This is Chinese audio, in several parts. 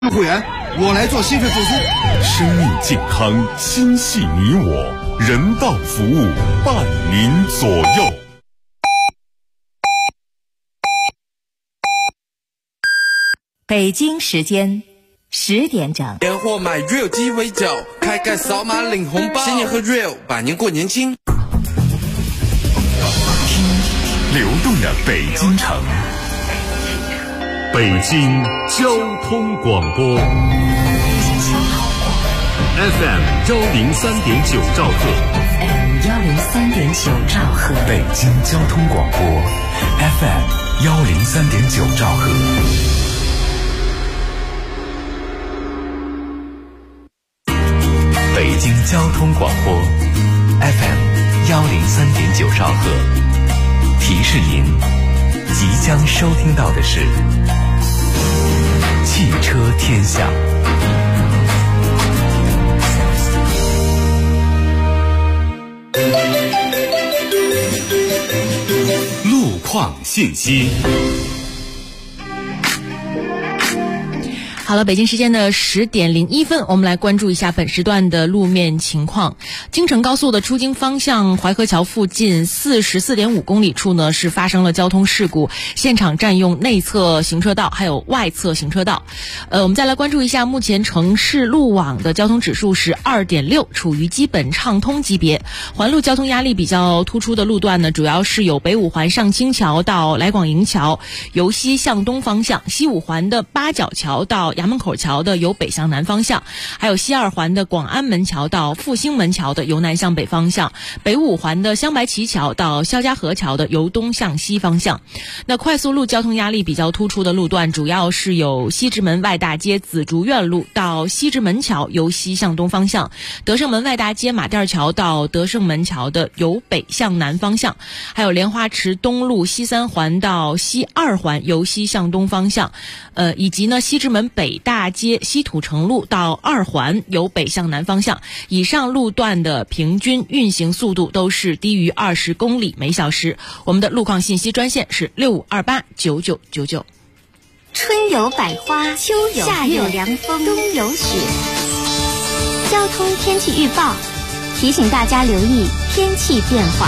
会员，我来做心肺复苏。 生命健康，心系你我，人道服务伴您左右。 北京时间10点整。 年货买 Real 鸡尾酒，开盖扫码领红包，新年喝 Real， 百年过年轻。 听流动的北京城，北京交通广播 FM 103.9兆赫， 103.9兆赫， 北京交通广播 FM 103.9兆赫。北京交通广播 FM 103.9兆赫，提示您即将收听到的是汽车天下。路况信息。 好了，北京时间的10点01分，我们来关注一下本时段的路面情况。京承高速的出京方向淮河桥附近44.5公里处呢，是发生了交通事故，现场占用内侧行车道还有外侧行车道。我们再来关注一下目前城市路网的交通指数是 2.6， 处于基本畅通级别。环路交通压力比较突出的路段呢，主要是有北五环上清桥到来广营桥由西向东方向，西五环的八角桥到衙门口桥的由北向南方向，还有西二环的广安门桥到复兴门桥的由南向北方向，北五环的镶白旗桥到肖家河桥的由东向西方向。那快速路交通压力比较突出的路段主要是有西直门外大街紫竹院路到西直门桥由西向东方向，德胜门外大街马甸桥到德胜门桥的由北向南方向，还有莲花池东路西三环到西二环由西向东方向，以及呢西直门北大街西土城路到二环由北向南方向。以上路段的平均运行速度都是低于20公里每小时。我们的路况信息专线是65289999。 春有百花，秋有夏有凉风，冬有雪。交通天气预报提醒大家留意天气变化。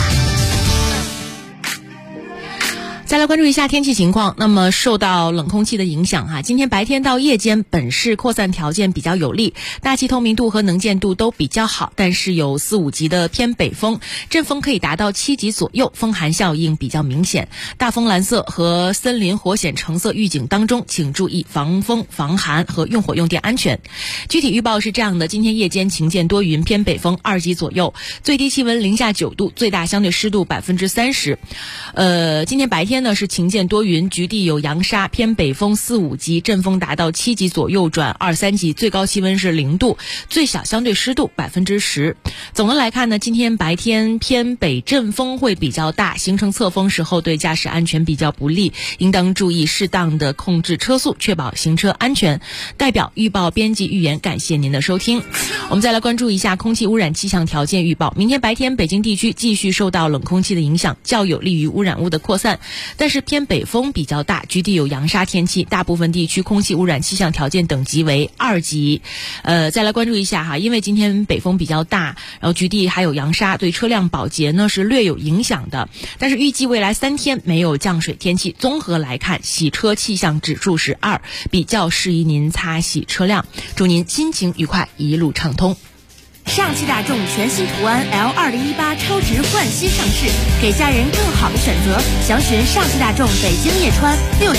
再来关注一下天气情况。那么受到冷空气的影响今天白天到夜间本市扩散条件比较有利，大气透明度和能见度都比较好，但是有4、5级的偏北风，阵风可以达到7级左右，风寒效应比较明显。大风蓝色和森林火险橙色预警当中，请注意防风防寒和用火用电安全。具体预报是这样的：今天夜间晴间多云，偏北风2级左右，最低气温零下9度，最大相对湿度30%。今天白天呢是晴间多云，局地有扬沙，偏北风4、5级，阵风达到7级左右转2、3级，最高气温是0度，最小相对湿度10%。总的来看呢，今天白天偏北阵风会比较大，形成侧风时候对驾驶安全比较不利，应当注意适当的控制车速，确保行车安全。代表预报编辑预言，感谢您的收听。我们再来关注一下空气污染气象条件预报。明天白天北京地区继续受到冷空气的影响，较有利于污染物的扩散，但是偏北风比较大，局地有扬沙天气，大部分地区空气污染气象条件等级为2级。再来关注一下因为今天北风比较大，然后局地还有扬沙，对车辆保洁呢是略有影响的，但是预计未来3天没有降水天气。综合来看，洗车气象指数是2，比较适宜您擦洗车辆。祝您心情愉快，一路畅通。 上汽大众全新途安 L2018 超值焕新上市，给家人更好的选择。详询上汽大众北京叶川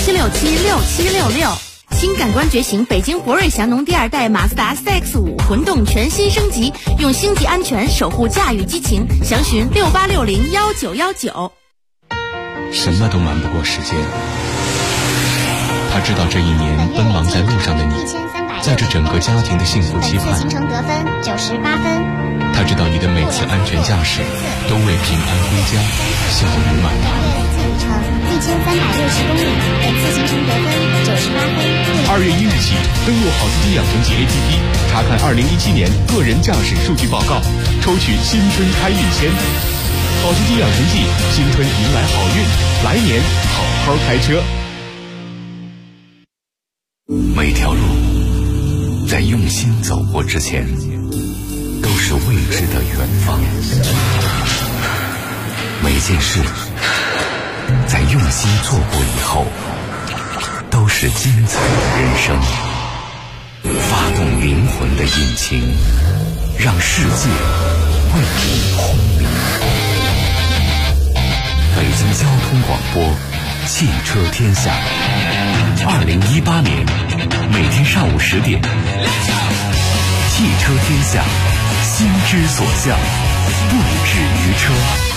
67676766。新感官觉醒，北京博瑞祥农第2代马自达 CX-5 混动全新升级，用星级安全守护驾驭激情。详询68601919。 什么都瞒不过时间，他知道这一年奔忙在路上的你，在这整个家庭的幸福期盼。 行程得分98分。 他知道你的每次安全驾驶都为平安归家笑语满堂。 累计里程1360公里，本次行程得分98分。 2月1日起，登录好司机养成记 APP， 查看2017年个人驾驶数据报告，抽取新春开运签。好司机养成记，新春迎来好运，来年好好开车。 每条路在用心走过之前，都是未知的远方。每件事在用心做过以后，都是精彩的人生。发动灵魂的引擎，让世界为你轰鸣。北京交通广播，汽车天下。2018年每天上午10点，汽车天下，心之所向，不止于车。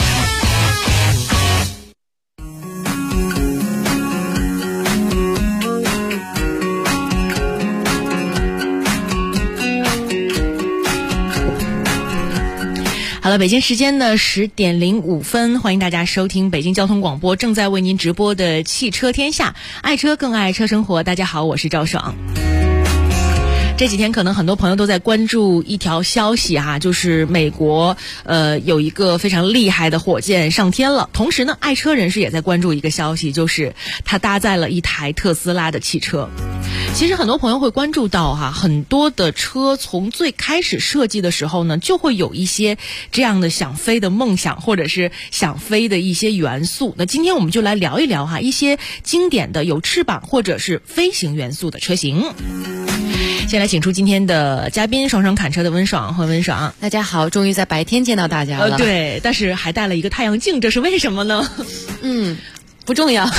好了，北京时间的10点05分，欢迎大家收听北京交通广播正在为您直播的汽车天下，爱车更爱车生活。大家好，我是赵爽。这几天可能很多朋友都在关注一条消息哈，就是美国有一个非常厉害的火箭上天了。同时呢，爱车人士也在关注一个消息，就是它搭载了一台特斯拉的汽车。其实很多朋友会关注到哈，很多的车从最开始设计的时候呢，就会有一些这样的想飞的梦想，或者是想飞的一些元素。那今天我们就来聊一聊哈，一些经典的有翅膀或者是飞行元素的车型。先来请出今天的嘉宾，双双侃车的温爽和温爽。 大家好，终于在白天见到大家了。 对，但是还带了一个太阳镜，这是为什么呢？ 不重要。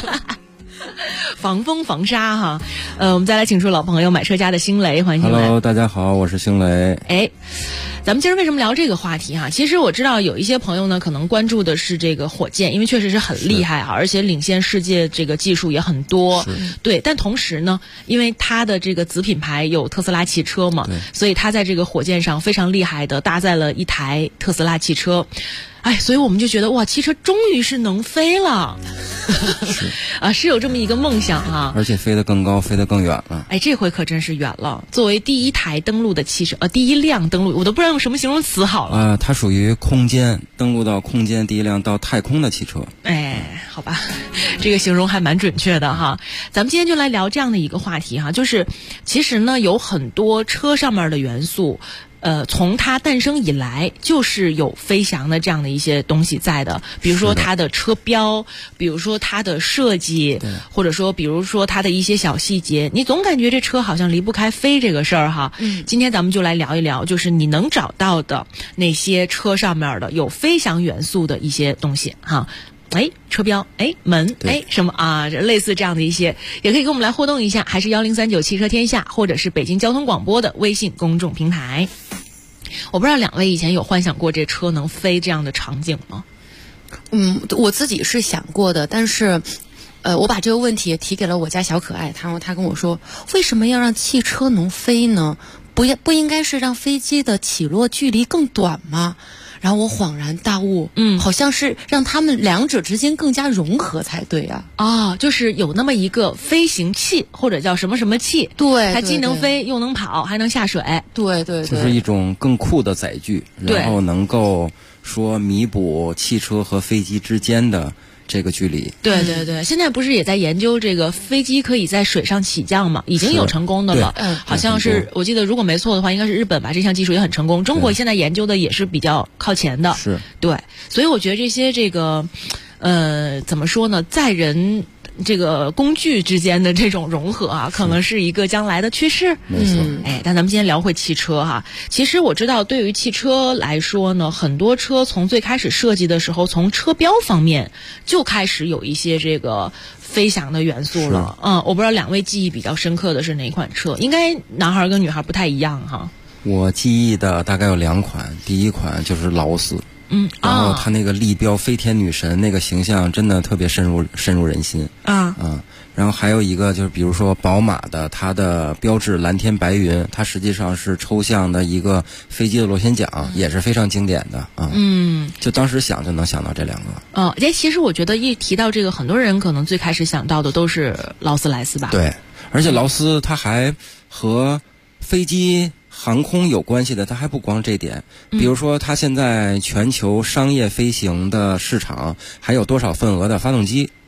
防风防沙哈。我们再来请出老朋友买车家的星雷，欢迎星雷。 Hello， 大家好，我是星雷。 咱们今儿为什么聊这个话题哈？其实我知道有一些朋友呢，可能关注的是这个火箭，因为确实是很厉害哈，而且领先世界这个技术也很多。对，但同时呢，因为它的这个子品牌有特斯拉汽车嘛，所以它在这个火箭上非常厉害的搭载了一台特斯拉汽车。所以我们就觉得哇，汽车终于是能飞了，是有这么一个梦想哈， 而且飞得更高，飞得更远了。 这回可真是远了。作为第一台登陆的汽车，第一辆登陆，我都不知道用什么形容词好了。 它属于空间登陆到空间第一辆到太空的汽车。 好吧，这个形容还蛮准确的哈。咱们今天就来聊这样的一个话题哈，就是其实呢有很多车上面的元素。从它诞生以来，就是有飞翔的这样的一些东西在的，比如说它的车标，比如说它的设计，或者说比如说它的一些小细节，你总感觉这车好像离不开飞这个事儿哈。今天咱们就来聊一聊，就是你能找到的那些车上面的有飞翔元素的一些东西哈。车标，门，什么啊？类似这样的一些，也可以跟我们来互动一下，还是1039汽车天下，或者是北京交通广播的微信公众平台。我不知道两位以前有幻想过这车能飞这样的场景吗？ 我自己是想过的，但是我把这个问题也提给了我家小可爱，他跟我说，为什么要让汽车能飞呢？不应该是让飞机的起落距离更短吗？然后我恍然大悟，好像是让他们两者之间更加融合才对啊。 就是有那么一个飞行器，或者叫什么什么器， 对， 它既能飞又能跑，还能下水。 对， 就是一种更酷的载具，然后能够说弥补汽车和飞机之间的这个距离。 对，现在不是也在研究这个飞机可以在水上起降吗？已经有成功的了。好像是我记得如果没错的话，应该是日本吧，这项技术也很成功。中国现在研究的也是比较靠前的。对，所以我觉得这些这个怎么说呢，载人这个工具之间的这种融合啊，可能是一个将来的趋势。 没错。 但咱们今天聊回汽车哈。其实我知道，对于汽车来说呢，很多车从最开始设计的时候，从车标方面就开始有一些这个飞翔的元素了。我不知道两位记忆比较深刻的是哪款车？应该男孩跟女孩不太一样哈。 我记忆的大概有2款，第一款就是劳斯。然后他那个立标飞天女神那个形象真的特别深入人心然后还有一个就是比如说宝马的，它的标志蓝天白云，它实际上是抽象的一个飞机的螺旋桨，也是非常经典的就当时想就能想到这2个。 其实我觉得一提到这个，很多人可能最开始想到的都是劳斯莱斯吧。 对，而且劳斯它还和飞机航空有关系的，它还不光这点。比如说它现在全球商业飞行的市场还有多少份额的发动机，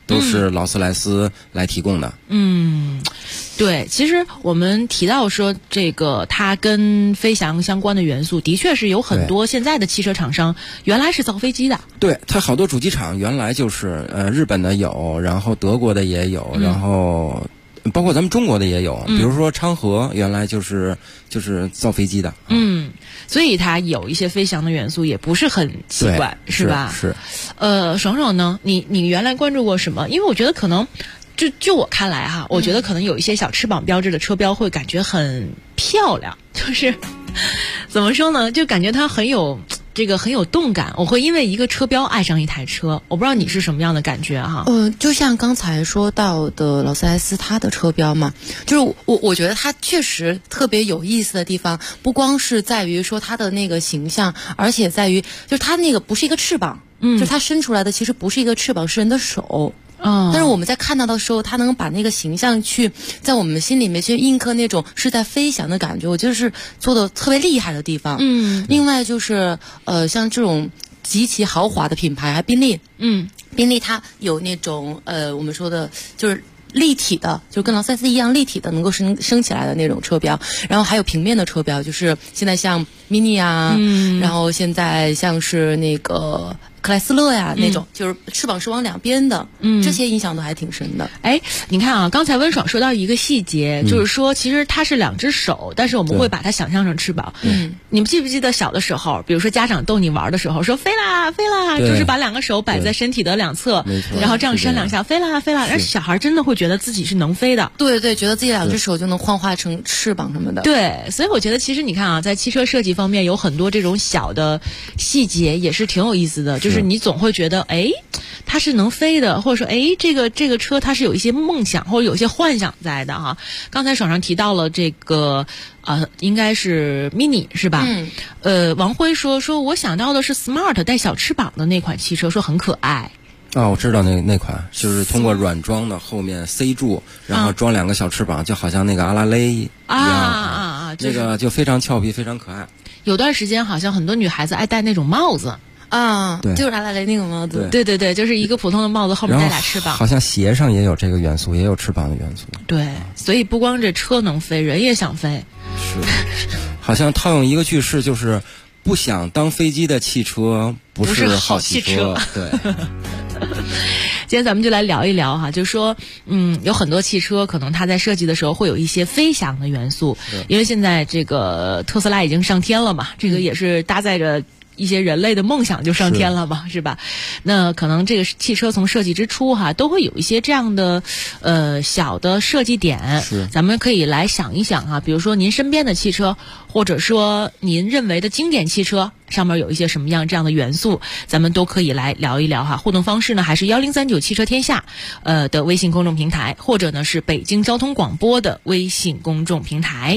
都是劳斯莱斯来提供的。 对，其实我们提到说这个它跟飞翔相关的元素，的确是有很多现在的汽车厂商原来是造飞机的。 对，它好多主机厂原来就是日本的有，然后德国的也有，然后包括咱们中国的也有，比如说昌河原来就是造飞机的。 所以它有一些飞翔的元素也不是很奇怪，是吧？ 是。 爽爽呢，你原来关注过什么？因为我觉得可能就我看来哈，我觉得可能有一些小翅膀标志的车标会感觉很漂亮，就是怎么说呢，就感觉它很有动感。我会因为一个车标爱上一台车，我不知道你是什么样的感觉哈。 就像刚才说到的劳斯莱斯它的车标嘛，就是我觉得它确实特别有意思的地方，不光是在于说它的那个形象，而且在于就是它那个不是一个翅膀，就是它伸出来的其实不是一个翅膀，是人的手。但是我们在看到的时候，它能把那个形象去在我们心里面去印刻那种是在飞翔的感觉，我觉得是做的特别厉害的地方。另外就是像这种极其豪华的品牌，还宾利，宾利它有那种我们说的就是立体的，就跟劳斯莱斯一样立体的，能够升起来的那种车标，然后还有平面的车标，就是现在像 mini 啊，然后现在像是那个克莱斯勒呀那种，就是翅膀是往两边的，这些印象都还挺深的。 你看啊，刚才温爽说到一个细节，就是说其实它是两只手，但是我们会把它想象成翅膀。你们记不记得小的时候，比如说家长逗你玩的时候说飞啦飞啦，就是把两个手摆在身体的两侧，然后这样扇两下，飞啦飞啦，而小孩真的会觉得自己是能飞的。 对，觉得自己两只手就能幻化成翅膀什么的。 对，所以我觉得其实你看啊，在汽车设计方面有很多这种小的细节也是挺有意思的，就是你总会觉得它是能飞的，或者说这个车它是有一些梦想或者有一些幻想在的哈。刚才爽爽提到了这个应该是 mini 是吧？王辉说我想到的是 smart 带小翅膀的那款汽车，说很可爱。 我知道那款就是通过软装的后面塞住，然后装两个小翅膀，就好像那个阿拉蕾一样那个就非常俏皮，非常可爱。 有段时间好像很多女孩子爱戴那种帽子就是阿拉蕾那个帽子。 对，就是一个普通的帽子后面带俩翅膀。 好像鞋上也有这个元素，也有翅膀的元素。 对，所以不光这车能飞，人也想飞。 是，好像套用一个句式，就是不想当飞机的汽车不是好汽车。对。 今天咱们就来聊一聊哈，就是说，有很多汽车可能它在设计的时候会有一些飞翔的元素，因为现在这个特斯拉已经上天了嘛，这个也是搭载着一些人类的梦想就上天了嘛，是吧？那可能这个汽车从设计之初哈，都会有一些这样的小的设计点，咱们可以来想一想啊，比如说您身边的汽车，或者说您认为的经典汽车上面有一些什么样这样的元素，咱们都可以来聊一聊哈。互动方式呢，还是1039汽车天下的微信公众平台，或者呢是北京交通广播的微信公众平台。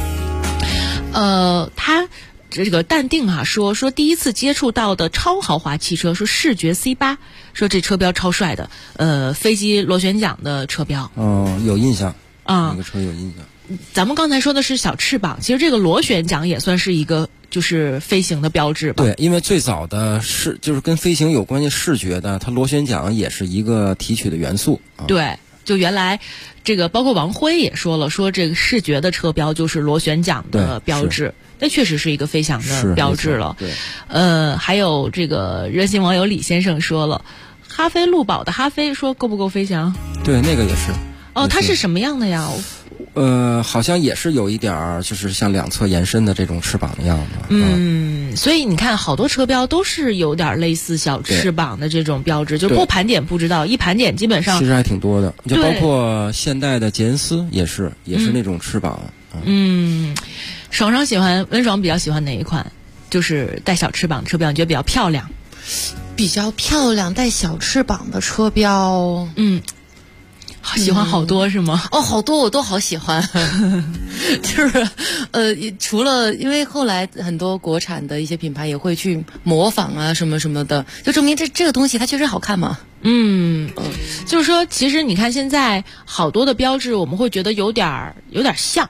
他这个淡定啊，说第一次接触到的超豪华汽车，说视觉 C8， 说这车标超帅的，飞机螺旋桨的车标。 有印象那个车有印象。 咱们刚才说的是小翅膀，其实这个螺旋桨也算是一个就是飞行的标志吧。 对，因为最早的就是跟飞行有关系视觉的，它螺旋桨也是一个提取的元素。 对，就原来这个包括王辉也说了，说这个视觉的车标就是螺旋桨的标志。那确实是一个飞翔的标志了。 对， 还有这个热心网友李先生说了，哈飞路宝的哈飞说够不够飞翔？ 对，那个也是。 它是什么样的呀？ 好像也是有一点儿，就是像两侧延伸的这种翅膀的样子。 所以你看，好多车标都是有点类似小翅膀的这种标志，就不盘点不知道，一盘点基本上其实还挺多的，就包括现代的捷恩斯也是那种翅膀。 爽温爽比较喜欢哪一款？就是带小翅膀的车标，你觉得比较漂亮？ 比较漂亮带小翅膀的车标， 喜欢好多是吗？ 好多我都好喜欢。就是除了因为后来很多国产的一些品牌也会去模仿啊什么什么的，就证明这个东西它确实好看嘛。 就是说其实你看现在好多的标志我们会觉得有点像，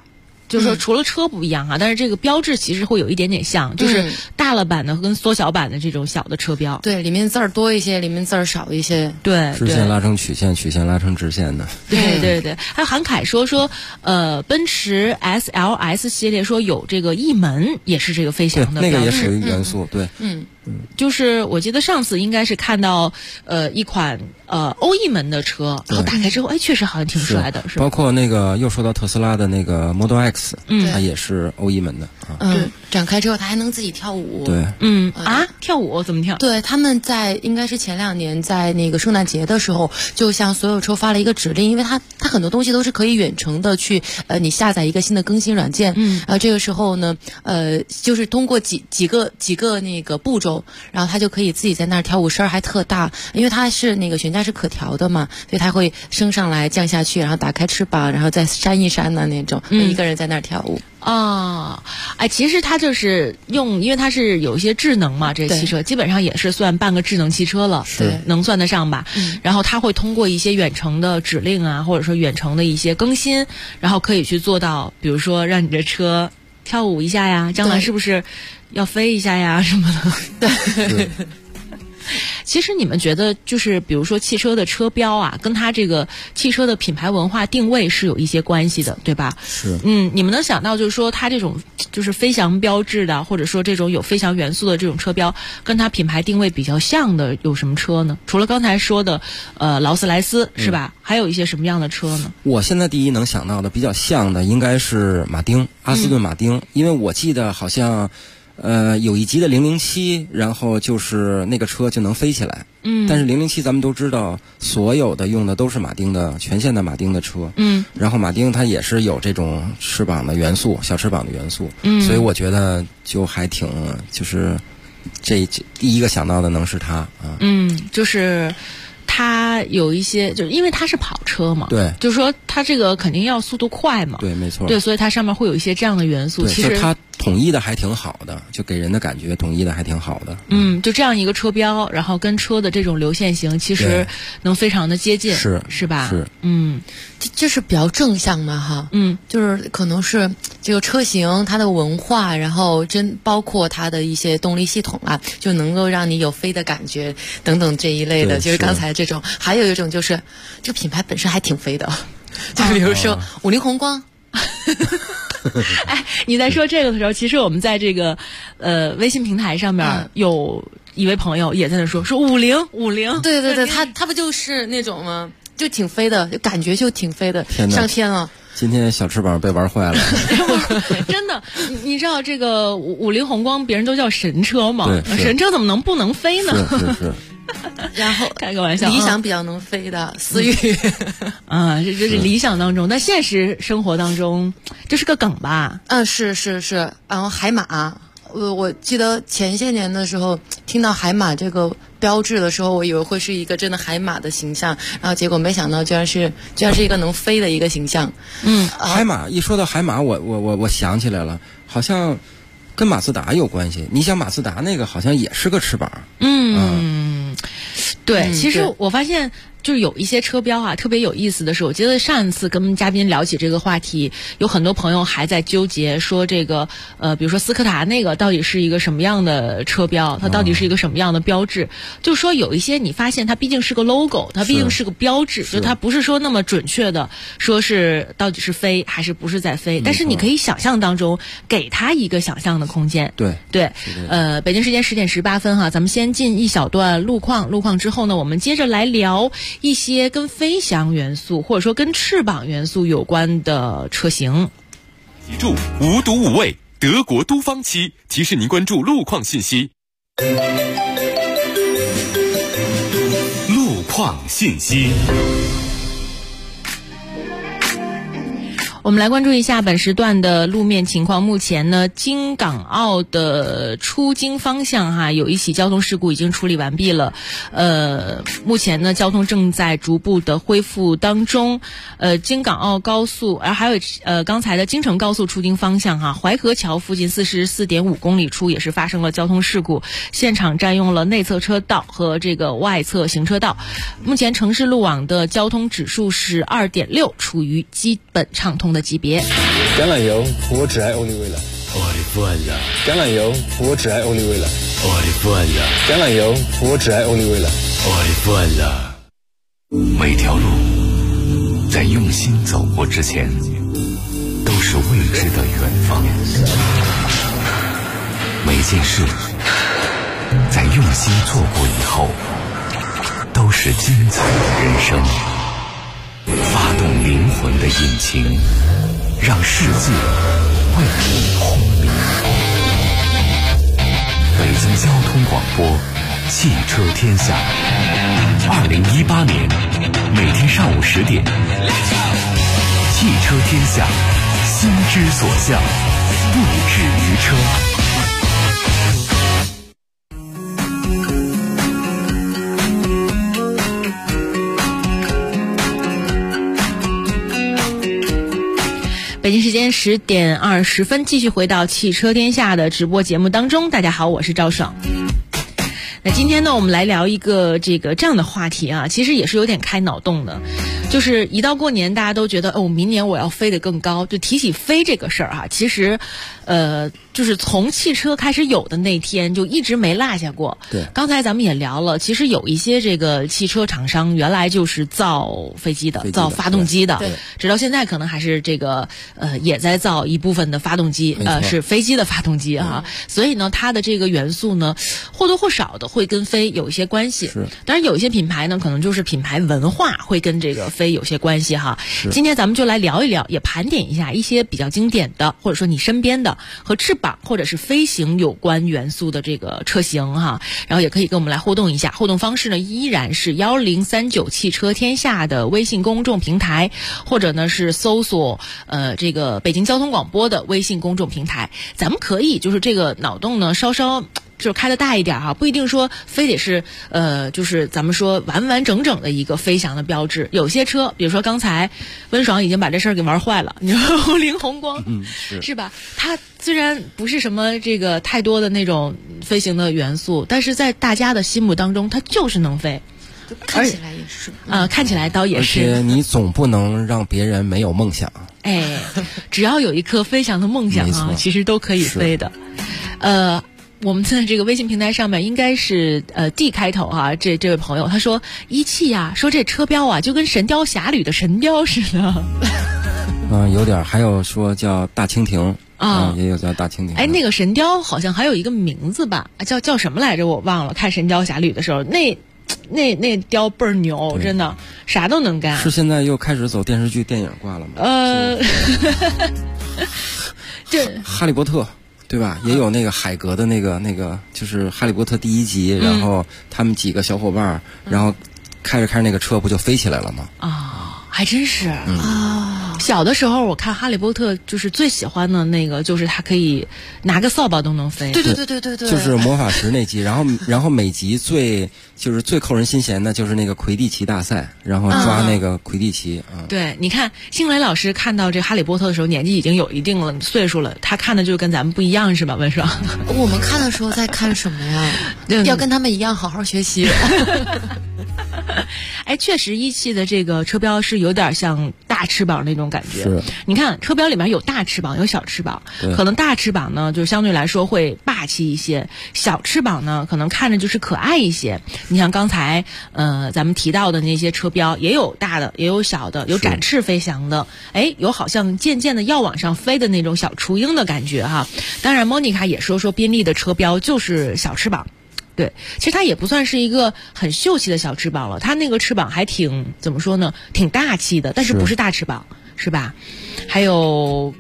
就是说除了车不一样哈，但是这个标志其实会有一点点像，就是大了版的跟缩小版的这种小的车标。 对，里面字儿多一些，里面字儿少一些。 对， 直线拉成曲线，曲线拉成直线的。 对对对，还有韩凯说，奔驰 SLS 系列说有这个翼门也是这个飞翔的标志， 那个也属于元素。对， 就是我记得上次应该是看到一款欧翼门的车，然后打开之后，哎，确实好像挺帅的，是吧？ 包括那个又说到特斯拉的那个 Model X，它也是欧翼门的啊。 展开之后它还能自己跳舞。 对， 跳舞怎么跳？ 对，他们在应该是前2年在那个圣诞节的时候，就向所有车发了一个指令，因为它很多东西都是可以远程的去你下载一个新的更新软件，这个时候呢就是通过几个那个步骤，然后它就可以自己在那儿跳舞，声儿还特大，因为它是那个悬架是可调的嘛，所以它会升上来降下去，然后打开翅膀，然后再扇一扇的那种，一个人在那儿跳舞。 其实它就是因为它是有一些智能嘛，这个汽车基本上也是算半个智能汽车了， 对， 能算得上吧。然后它会通过一些远程的指令啊，或者说远程的一些更新，然后可以去做到，比如说让你的车跳舞一下呀，将来是不是要飞一下呀什么的。对。其实你们觉得，就是比如说汽车的车标啊，跟它这个汽车的品牌文化定位是有一些关系的，对吧？ 是。 你们能想到，就是说它这种就是飞翔标志的，或者说这种有飞翔元素的这种车标，跟它品牌定位比较像的有什么车呢？除了刚才说的劳斯莱斯是吧？还有一些什么样的车呢？ 我现在第一能想到的比较像的应该是马丁，阿斯顿马丁，因为我记得好像。有一集的007，然后就是那个车就能飞起来。但是007咱们都知道，所有的用的都是马丁的全线的马丁的车。然后马丁它也是有这种翅膀的元素，小翅膀的元素。所以我觉得就还挺，就是这第一个想到的能是它啊。 就是它有一些，就是因为它是跑车嘛， 对， 就是说它这个肯定要速度快嘛， 对，没错， 对，所以它上面会有一些这样的元素。其实它统一的还挺好的，就给人的感觉统一的还挺好的。 就这样一个车标，然后跟车的这种流线型，其实能非常的接近，是吧？ 是， 这是比较正向的哈。就是可能是这个车型它的文化，然后包括它的一些动力系统啊，就能够让你有飞的感觉等等这一类的。就是刚才这种，还有一种就是这个品牌本身还挺飞的，就比如说50宏光。 哎，你在说这个的时候，其实我们在这个微信平台上面有一位朋友也在那说50， 对对对，他不就是那种吗？就挺飞的，就感觉就挺飞的，上天了。 今天小翅膀被玩坏了。 真的，你知道这个50宏光别人都叫神车嘛？神车怎么能不能飞呢？ 是。 然后开个玩笑， 理想比较能飞的思域啊，这是理想当中，但现实生活当中这是个梗吧？ 是。然后海马，我记得前些年的时候听到海马这个标志的时候，我以为会是一个真的海马的形象，然后结果没想到居然是一个能飞的一个形象。 海马一说到海马，我想起来了，好像跟马自达有关系。你想马自达那个好像也是个翅膀。 对，其实我发现就是有一些车标啊特别有意思的是，我记得上一次跟嘉宾聊起这个话题，有很多朋友还在纠结说这个比如说斯柯达那个到底是一个什么样的车标，它到底是一个什么样的标志。就说有一些你发现它毕竟是个 logo， 它毕竟是个标志，就它不是说那么准确的说是到底是飞还是不是在飞，但是你可以想象当中给它一个想象的空间。 对， 北京时间10点18分哈，咱们先进一小段路况之后呢，我们接着来聊一些跟飞翔元素或者说跟翅膀元素有关的车型。 记住，无毒无味，德国都方漆提示您关注路况信息。路况信息。 我们来关注一下本时段的路面情况。目前呢，京港澳的出京方向有一起交通事故已经处理完毕了。目前呢，交通正在逐步的恢复当中。京港澳高速，还有刚才的京承高速出京方向淮河桥附近44.5公里处也是发生了交通事故，现场占用了内侧车道和这个外侧行车道。目前城市路网的交通指数是2.6，处于基本畅通的级别。 橄榄油，我只爱 Olive 了。橄榄油，我只爱 Olive 了。橄榄油，我只爱 Olive 了。 每条路在用心走过之前，都是未知的远方。每件事在用心做过以后，都是精彩的人生。发动灵魂的引擎，让世界为你轰鸣。北京交通广播，汽车天下。2018年，每天上午10点，汽车天下，心之所向，不止于车。 北京时间10点20分，继续回到汽车天下的直播节目当中。大家好，我是赵爽。那今天呢，我们来聊一个这样的话题啊，其实也是有点开脑洞的。就是一到过年，大家都觉得明年我要飞得更高。就提起飞这个事儿哈，其实，就是从汽车开始有的那天就一直没落下过。 对， 刚才咱们也聊了，其实有一些这个汽车厂商原来就是造飞机的，造发动机的， 对， 直到现在可能还是这个也在造一部分的发动机，是飞机的发动机哈。所以呢，它的这个元素呢，或多或少的会跟飞有一些关系。 是， 当然有一些品牌呢，可能就是品牌文化会跟这个飞有些关系哈。今天咱们就来聊一聊，也盘点一下一些比较经典的，或者说你身边的和翅膀或者是飞行有关元素的这个车型哈。然后也可以跟我们来互动一下，互动方式呢依然是1039汽车天下的微信公众平台，或者呢是搜索这个北京交通广播的微信公众平台。咱们可以就是这个脑洞呢稍稍就是开得大一点哈，不一定说非得是就是咱们说完完整整的一个飞翔的标志。有些车，比如说刚才温爽已经把这事儿给玩坏了，你说红菱宏光，是吧？它虽然不是什么这个太多的那种飞行的元素，但是在大家的心目当中，它就是能飞。 看起来也是看起来倒也是。 而且你总不能让别人没有梦想。 哎，只要有一颗飞翔的梦想啊，其实都可以飞的。我们在这个微信平台上面应该是D 开头哈，这位朋友他说一汽呀，说这车标啊就跟《神雕侠侣》的神雕似的。 有点，还有说叫大蜻蜓啊，也有叫大蜻蜓。 哎，那个神雕好像还有一个名字吧，叫什么来着？我忘了。看《神雕侠侣》的时候，那雕倍儿牛，真的啥都能干。 是现在又开始走电视剧、电影挂了吗？ 这哈利波特。对吧？也有那个海格的那个，就是《哈利波特》第1集，然后他们几个小伙伴，然后开着那个车，不就飞起来了吗？ 啊，还真是啊！小的时候我看《哈利波特》，就是最喜欢的那个，就是他可以拿个扫把都能飞。 对， 就是魔法石那集，然后每集最扣人心弦的就是那个魁地奇大赛，然后抓那个魁地奇啊。 对，你看星雷老师看到这《哈利波特》的时候，年纪已经有一定了岁数了，他看的就跟咱们不一样，是吧？温爽， 我们看的时候在看什么呀？要跟他们一样好好学习。 哎，确实一汽的这个车标是有点像大翅膀那种感觉。 是， 你看车标里面有大翅膀有小翅膀，可能大翅膀呢就相对来说会霸气一些，小翅膀呢可能看着就是可爱一些。你像刚才咱们提到的那些车标，也有大的也有小的，有展翅飞翔的，哎，有好像渐渐的要往上飞的那种小雏鹰的感觉哈。当然莫妮卡也说宾利的车标就是小翅膀。对，其实它也不算是一个很秀气的小翅膀了，它那个翅膀还挺怎么说呢，挺大气的，但是不是大翅膀，是吧？还有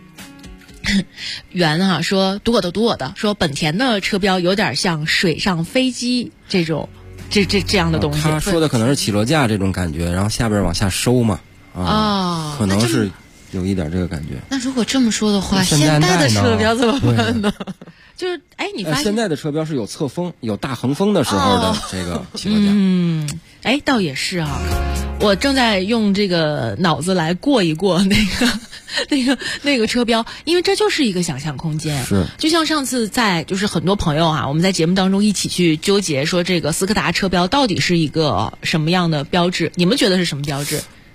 圆说读我的，说本田的车标有点像水上飞机这种这样的东西。 他说的可能是起落架这种感觉，然后下边往下收嘛，可能是有一点这个感觉。 那如果这么说的话， 现代的车标怎么办呢？ 就是你发现现在的车标是有侧风、有大横风的时候的这个起落架。 倒也是啊。我正在用这个脑子来过一过那个车标，因为这就是一个想象空间。 是， 就像上次就是很多朋友我们在节目当中一起去纠结说这个斯柯达车标到底是一个什么样的标志？你们觉得是什么标志？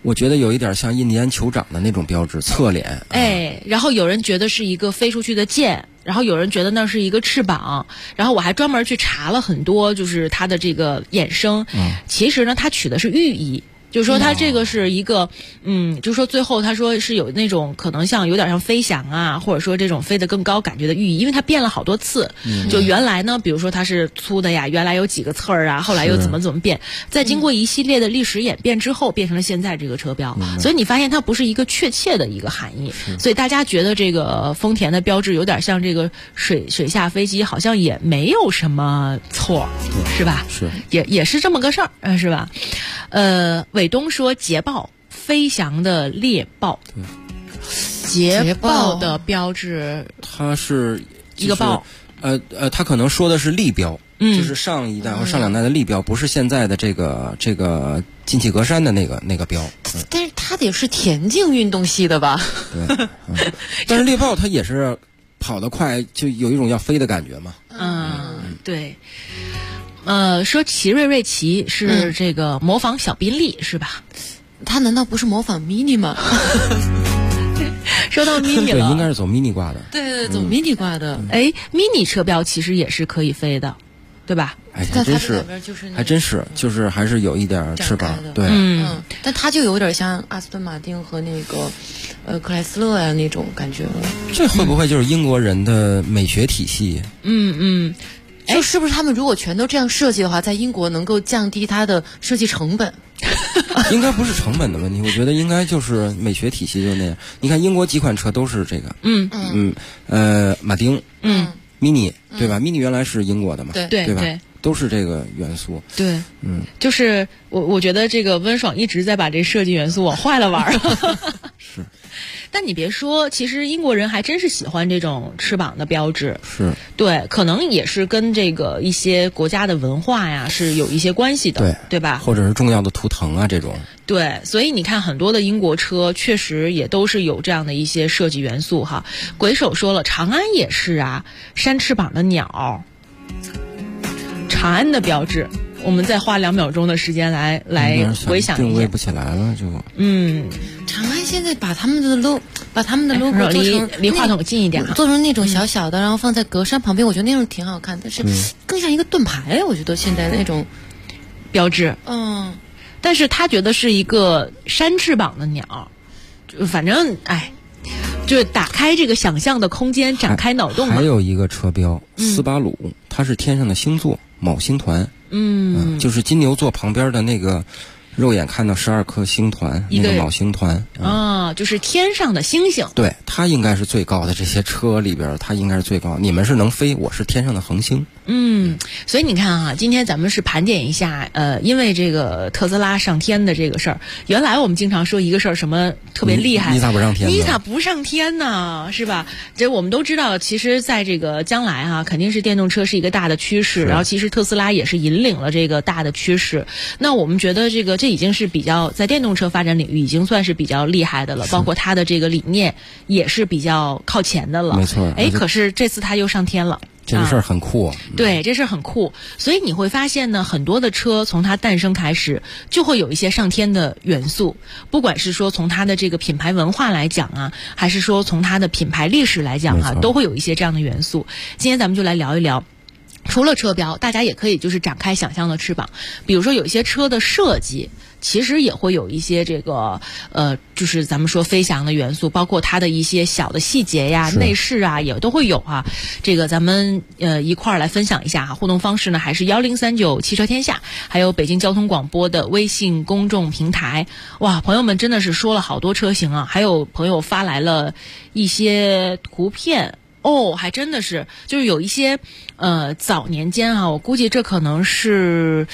我觉得有一点像印第安酋长的那种标志，侧脸。 然后有人觉得是一个飞出去的箭，然后有人觉得那是一个翅膀，然后我还专门去查了很多，就是它的这个衍生。其实呢，它取的是寓意。就是说它这个是一个就是说最后他说是有那种可能像有点像飞翔啊，或者说这种飞得更高感觉的寓意，因为它变了好多次。就原来呢，比如说它是粗的呀，原来有几个刺儿啊，后来又怎么变，在经过一系列的历史演变之后，变成了现在这个车标。所以你发现它不是一个确切的一个含义，所以大家觉得这个丰田的标志有点像这个水下飞机，好像也没有什么错，是吧？ 是， 也是这么个事儿，是吧？伟东说捷豹，飞翔的猎豹。捷豹的标志， 它是一个豹。 它可能说的是立标，就是上一代和上两代的立标，不是现在的这个进气格栅的那个标。 但是它得是田径运动系的吧？ 对，但是猎豹它也是跑得快，就有一种要飞的感觉嘛。 对。说奇瑞奇是这个模仿小宾利是吧？ 他难道不是模仿 mini 吗？ 说到 mini 了， 对，应该是走 mini 挂的。 对，走 mini 挂的。 mini 车标其实也是可以飞的，对吧？ 还真是，就是还是有一点翅膀。对， 但它就有点像阿斯顿马丁和那个克莱斯勒呀那种感觉了。 这会不会就是英国人的美学体系？ 就是不是他们如果全都这样设计的话，在英国能够降低它的设计成本？ 应该不是成本的问题，我觉得应该就是美学体系就那样。你看英国几款车都是这个，马丁，mini 对吧？mini 原来是英国的嘛，对吧？都是这个元素。 对，就是我觉得这个温爽一直在把这设计元素往坏了玩。 是。 但你别说，其实英国人还真是喜欢这种翅膀的标志。 是。 对，可能也是跟这个一些国家的文化呀是有一些关系的，对吧？ 或者是重要的图腾啊这种。 对，所以你看很多的英国车确实也都是有这样的一些设计元素哈。鬼手说了，长安也是啊，扇翅膀的鸟。长安的标志，我们再花2秒钟的时间来回想一下。 定位不起来了就。 长安现在把他们的 logo 做成离话筒近一点， 做成那种小小的，然后放在格栅旁边，我觉得那种挺好看，但是更像一个盾牌。我觉得现在那种标志，但是他觉得是一个扇翅膀的鸟，反正就是打开这个想象的空间，展开脑洞。 还有一个车标斯巴鲁，它是天上的星座昴星团，就是金牛座旁边的那个肉眼看到12颗星团，那个昴星团就是天上的星星。 对，它应该是最高的，这些车里边它应该是最高。你们是能飞，我是天上的恒星。 所以你看哈，今天咱们是盘点一下，因为这个特斯拉上天的这个事儿，原来我们经常说一个事儿什么特别厉害， 你咋不上天呢？ 你咋不上天呢？是吧？这我们都知道，其实在这个将来哈，肯定是电动车是一个大的趋势，然后其实特斯拉也是引领了这个大的趋势。那我们觉得这已经是比较在电动车发展领域已经算是比较厉害的了，包括它的这个理念也是比较靠前的了。 没错。 可是这次它又上天了。 这个事儿很酷。 对，这事儿很酷。所以你会发现呢，很多的车从它诞生开始，就会有一些上天的元素。不管是说从它的这个品牌文化来讲啊，还是说从它的品牌历史来讲啊，都会有一些这样的元素。今天咱们就来聊一聊。除了车标，大家也可以就是展开想象的翅膀，比如说有一些车的设计，其实也会有一些这个就是咱们说飞翔的元素，包括它的一些小的细节呀、内饰啊，也都会有啊。这个咱们一块儿来分享一下哈。互动方式呢还是1039汽车天下，还有北京交通广播的微信公众平台。哇，朋友们真的是说了好多车型啊，还有朋友发来了一些图片。还真的是，就是有一些早年间我估计这可能是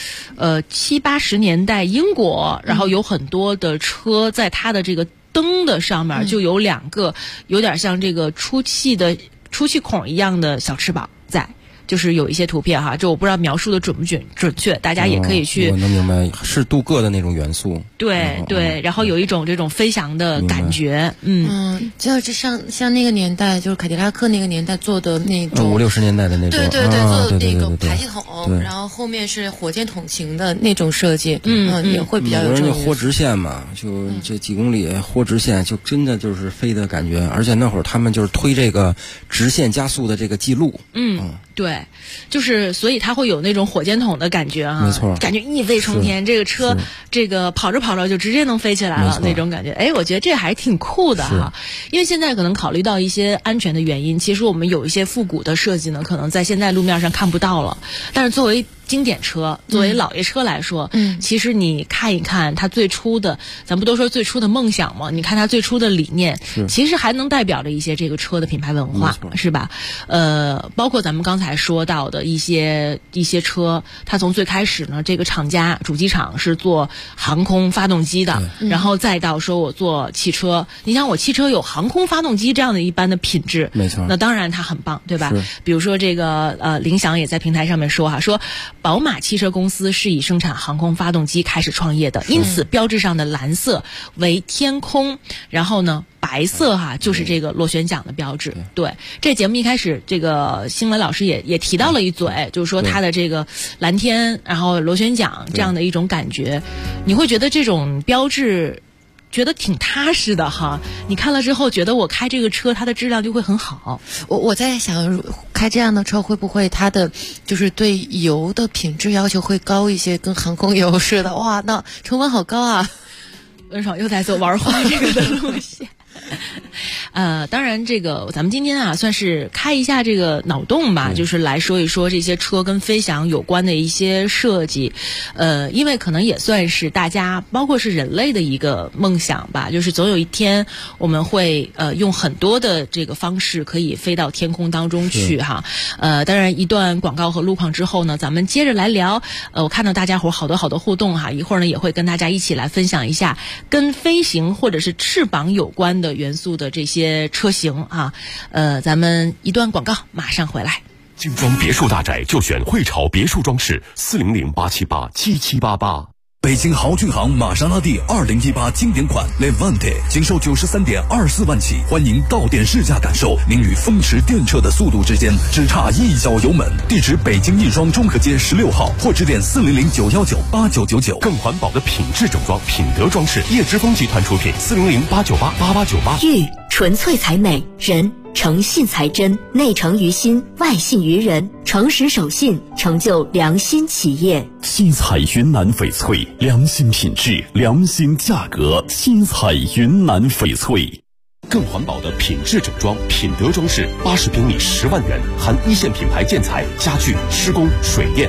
70、80年代英国，然后有很多的车在它的这个灯的上面就有2个有点像这个出气孔一样的小翅膀在。 就是有一些图片哈，这我不知道描述的准不准确，大家也可以去。 我能明白，是镀铬的那种元素。 对对，然后有一种这种飞翔的感觉。 就是像那个年代，就是凯迪拉克那个年代做的那种 50、60年代的那种。 对，做的那个排气筒，然后后面是火箭筒型的那种设计，也会比较有这种。 豁直线嘛，就这几公里豁直线，就真的就是飞的感觉，而且那会儿他们就是推这个直线加速的这个记录。 对，就是所以它会有那种火箭筒的感觉啊， 没错， 感觉一飞冲天，这个车这个跑着跑着就直接能飞起来了那种感觉。哎，我觉得这还挺酷的哈，因为现在可能考虑到一些安全的原因，其实我们有一些复古的设计呢，可能在现在路面上看不到了，但是作为经典车，作为老爷车来说，其实你看一看它最初的，咱不都说最初的梦想吗？你看它最初的理念，其实还能代表着一些这个车的品牌文化，是吧？包括咱们刚才说到的一些车，它从最开始呢，这个厂家主机厂是做航空发动机的，然后再到说我做汽车，你想我汽车有航空发动机这样的一般的品质， 没错， 那当然它很棒，对吧？比如说这个林翔也在平台上面说说宝马汽车公司是以生产航空发动机开始创业的，因此标志上的蓝色为天空，然后呢白色就是这个螺旋桨的标志。对，这节目一开始这个新闻老师也提到了一嘴，就是说它的这个蓝天然后螺旋桨这样的一种感觉，你会觉得这种标志觉得挺踏实的哈，你看了之后觉得我开这个车它的质量就会很好。 我在想开这样的车会不会它的就是对油的品质要求会高一些，跟航空油似的。哇，那成本好高啊。 文爽又在走玩花这个的路线。当然这个咱们今天算是开一下这个脑洞吧，就是来说一说这些车跟飞翔有关的一些设计。因为可能也算是大家包括是人类的一个梦想吧，就是总有一天我们会用很多的这个方式可以飞到天空当中去哈。当然一段广告和路况之后呢，咱们接着来聊。我看到大家伙好多互动哈，一会儿呢也会跟大家一起来分享一下跟飞行或者是翅膀有关的元素的这些车型啊。咱们一段广告马上回来。 精装别墅大宅就选汇潮别墅装饰，400-878-7788。 北京豪骏行玛莎拉蒂2018经典款 Levante 仅售93.24万起，欢迎到店试驾感受您与风驰电掣的速度之间只差一脚油门。地址北京印双中和街16号，或致电400-919-8999。 更环保的品质整装，品德装饰，叶之峰集团出品，400-898-8898。 玉纯粹才美，人诚信才真，内诚于心，外信于人，诚实守信，成就良心企业。 新彩云南翡翠，良心品质，良心价格。新彩云南翡翠。 更环保的品质整装，品德装饰，80平米10万元，含一线品牌建材、家具、施工、水电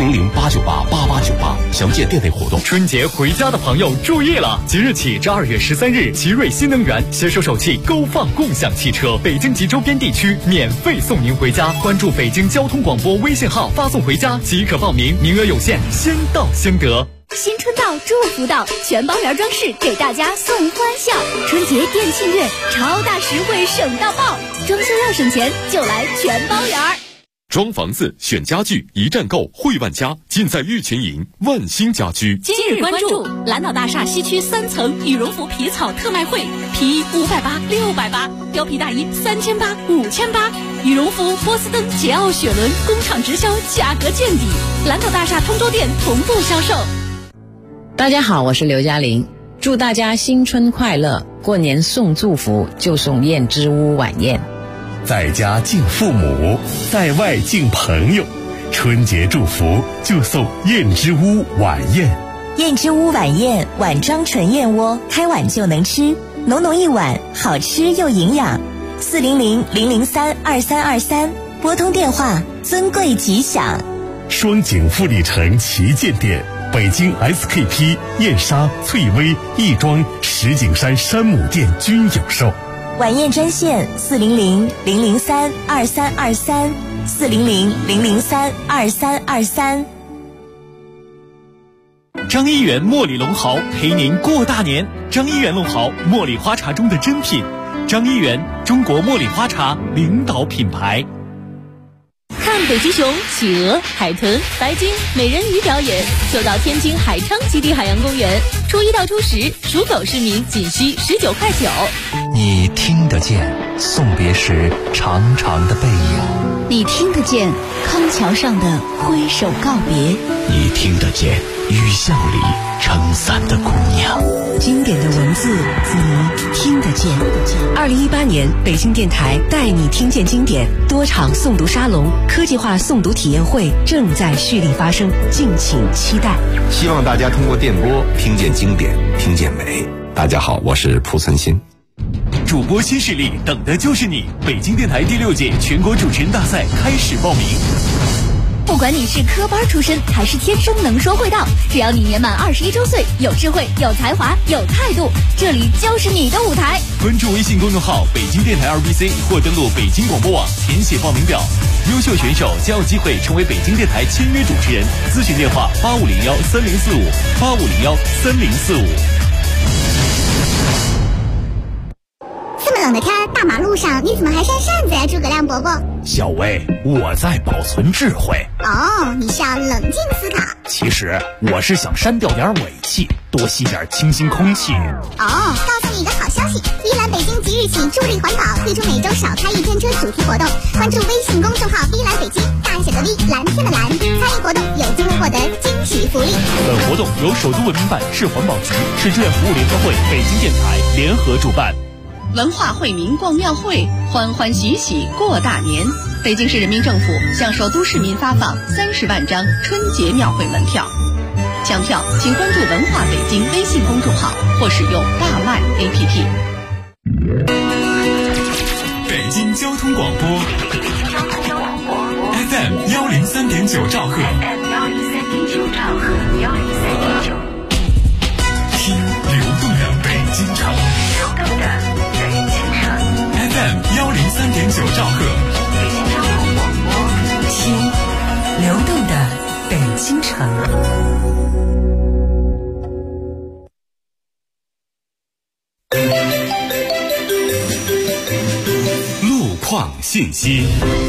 ，400-898-8898。详见店内活动。 春节回家的朋友注意了，即日起至2月13日，奇瑞新能源携手首汽勾放共享汽车，北京及周边地区免费送您回家。关注北京交通广播微信号，发送回家即可报名，名额有限，先到先得。 新春到，祝福到，全包圆装饰给大家送欢笑。春节店庆月，超大实惠，省到爆！装修要省钱，就来全包圆。 装房子选家具，一站购惠万家，尽在玉泉营万兴家居。 今日关注蓝岛大厦西区3层羽绒服皮草特卖会，皮衣580、680，貂皮大衣3800、5800，羽绒服波司登、捷奥、雪伦工厂直销，价格见底。蓝岛大厦通州店同步销售。 大家好，我是刘嘉玲，祝大家新春快乐！过年送祝福就送燕之屋晚宴， 在家敬父母，在外敬朋友，春节祝福就送燕之屋晚宴。 燕之屋晚宴，碗装纯燕窝，开碗就能吃，浓浓一碗，好吃又营养。400-003-2323，拨通电话，尊贵吉祥。 双井富力城旗舰店，北京 SKP、燕莎、翠微、亦庄、石景山山姆店均有售。 晚宴专线400-003-2323， 400-003-2323。 张一元茉莉龙毫陪您过大年。张一元龙毫，茉莉花茶中的珍品。张一元，中国茉莉花茶领导品牌。 看北极熊、企鹅、海豚、白鲸、美人鱼表演，就到天津海昌基地海洋公园。初一到初十，属狗市民仅需19.9块。 你听得见送别时长长的背影， 你听得见康桥上的挥手告别， 你听得见雨巷里撑伞的姑娘。 经典的文字，你听得见。2018年，北京电台带你听见经典多场诵读沙龙、科技化诵读体验会正在蓄力发生，敬请期待。 希望大家通过电波听见经典，听见美。大家好，我是蒲存昕。 主播新势力，等的就是你！北京电台第6届全国主持人大赛开始报名。 不管你是科班出身还是天生能说会道，只要你年满21周岁，有智慧、有才华、有态度，这里就是你的舞台。 关注微信公众号北京电台2BC 或登录北京广播网填写报名表，优秀选手将有机会成为北京电台签约主持人。咨询电话8501-3045，8501-3045。 这么冷的天，大马路上你怎么还扇扇子呀，诸葛亮伯伯？ 小薇，我在保存智慧。 哦，你是要冷静思考。 其实我是想删掉点尾气，多吸点清新空气。 哦，告诉你一个好消息，依兰北京即日起助力环保，推出每周少开1天车主题活动。关注微信公众号依兰北京，大写的 V， 蓝天的蓝，参与活动有机会获得惊喜福利。 本活动由首都文明办、市环保局、市志愿服务联合会、北京电台联合主办。 文化惠民逛庙会，欢欢喜喜过大年。北京市人民政府向首都市民发放30万张春节庙会门票。抢票请关注文化北京微信公众号或使用大麦 APP。 北京交通广播 FM 103.9兆赫，听流动的北京城。FM 103.9兆赫， 北京交通广播，听流动的北京城。 路况信息。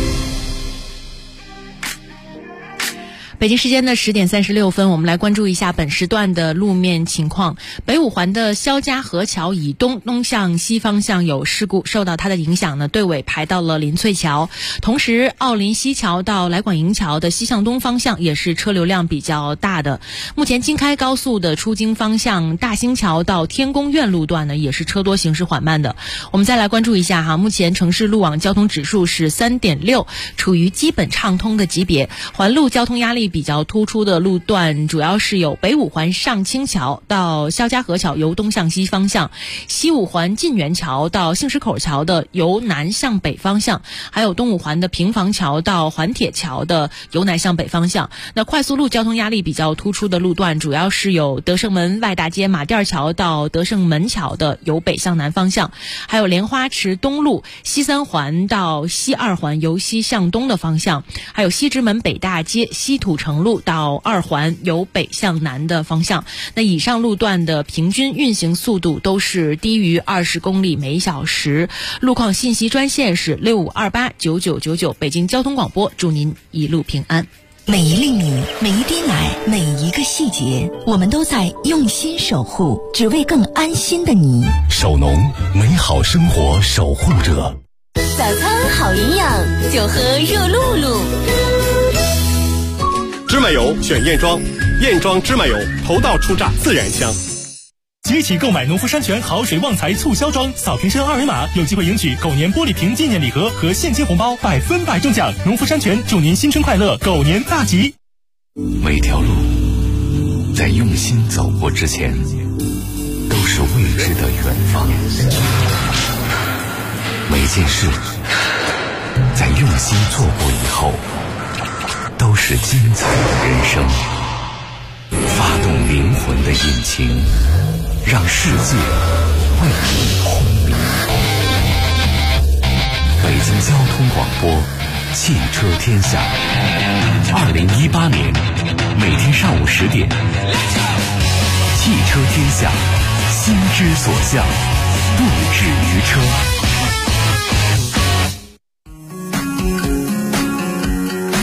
北京时间的10点36分，我们来关注一下本时段的路面情况。北五环的肖家河桥以东向西方向有事故，受到它的影响呢，队尾排到了林翠桥。同时，奥林西桥到来广营桥的西向东方向也是车流量比较大的。目前京开高速的出京方向大兴桥到天宫苑路段呢，也是车多行驶缓慢的。我们再来关注一下哈，目前城市路网交通指数是3.6，处于基本畅通的级别。环路交通压力比较突出的路段主要是有北五环上清桥到肖家河桥由东向西方向，西五环晋源桥到杏石口桥的由南向北方向，还有东五环的平房桥到环铁桥的由南向北方向。那快速路交通压力比较突出的路段主要是有德胜门外大街马甸桥到德胜门桥的由北向南方向，还有莲花池东路西3环到西2环由西向东的方向，还有西直门北大街西土城路到2环由北向南的方向。那以上路段的平均运行速度都是低于20公里每小时。路况信息专线是65289999，北京交通广播，祝您一路平安。 每一粒米，每一滴奶，每一个细节，我们都在用心守护，只为更安心的你。 守农，美好生活守护者。 早餐好营养，就喝热露露。 芝麻油选燕庄，燕庄芝麻油头道出榨自然香。 即起购买农夫山泉好水旺财促销装，扫瓶身2维码有机会赢取狗年玻璃瓶纪念礼盒和现金红包，100%中奖。农夫山泉祝您新春快乐，狗年大吉。 每条路在用心走过之前，都是未知的远方。每件事在用心做过以后，都是精彩的人生。发动灵魂的引擎，让世界为你轰鸣。北京交通广播，汽车天下。2018年每天上午10点，汽车天下，心之所向，不止于车。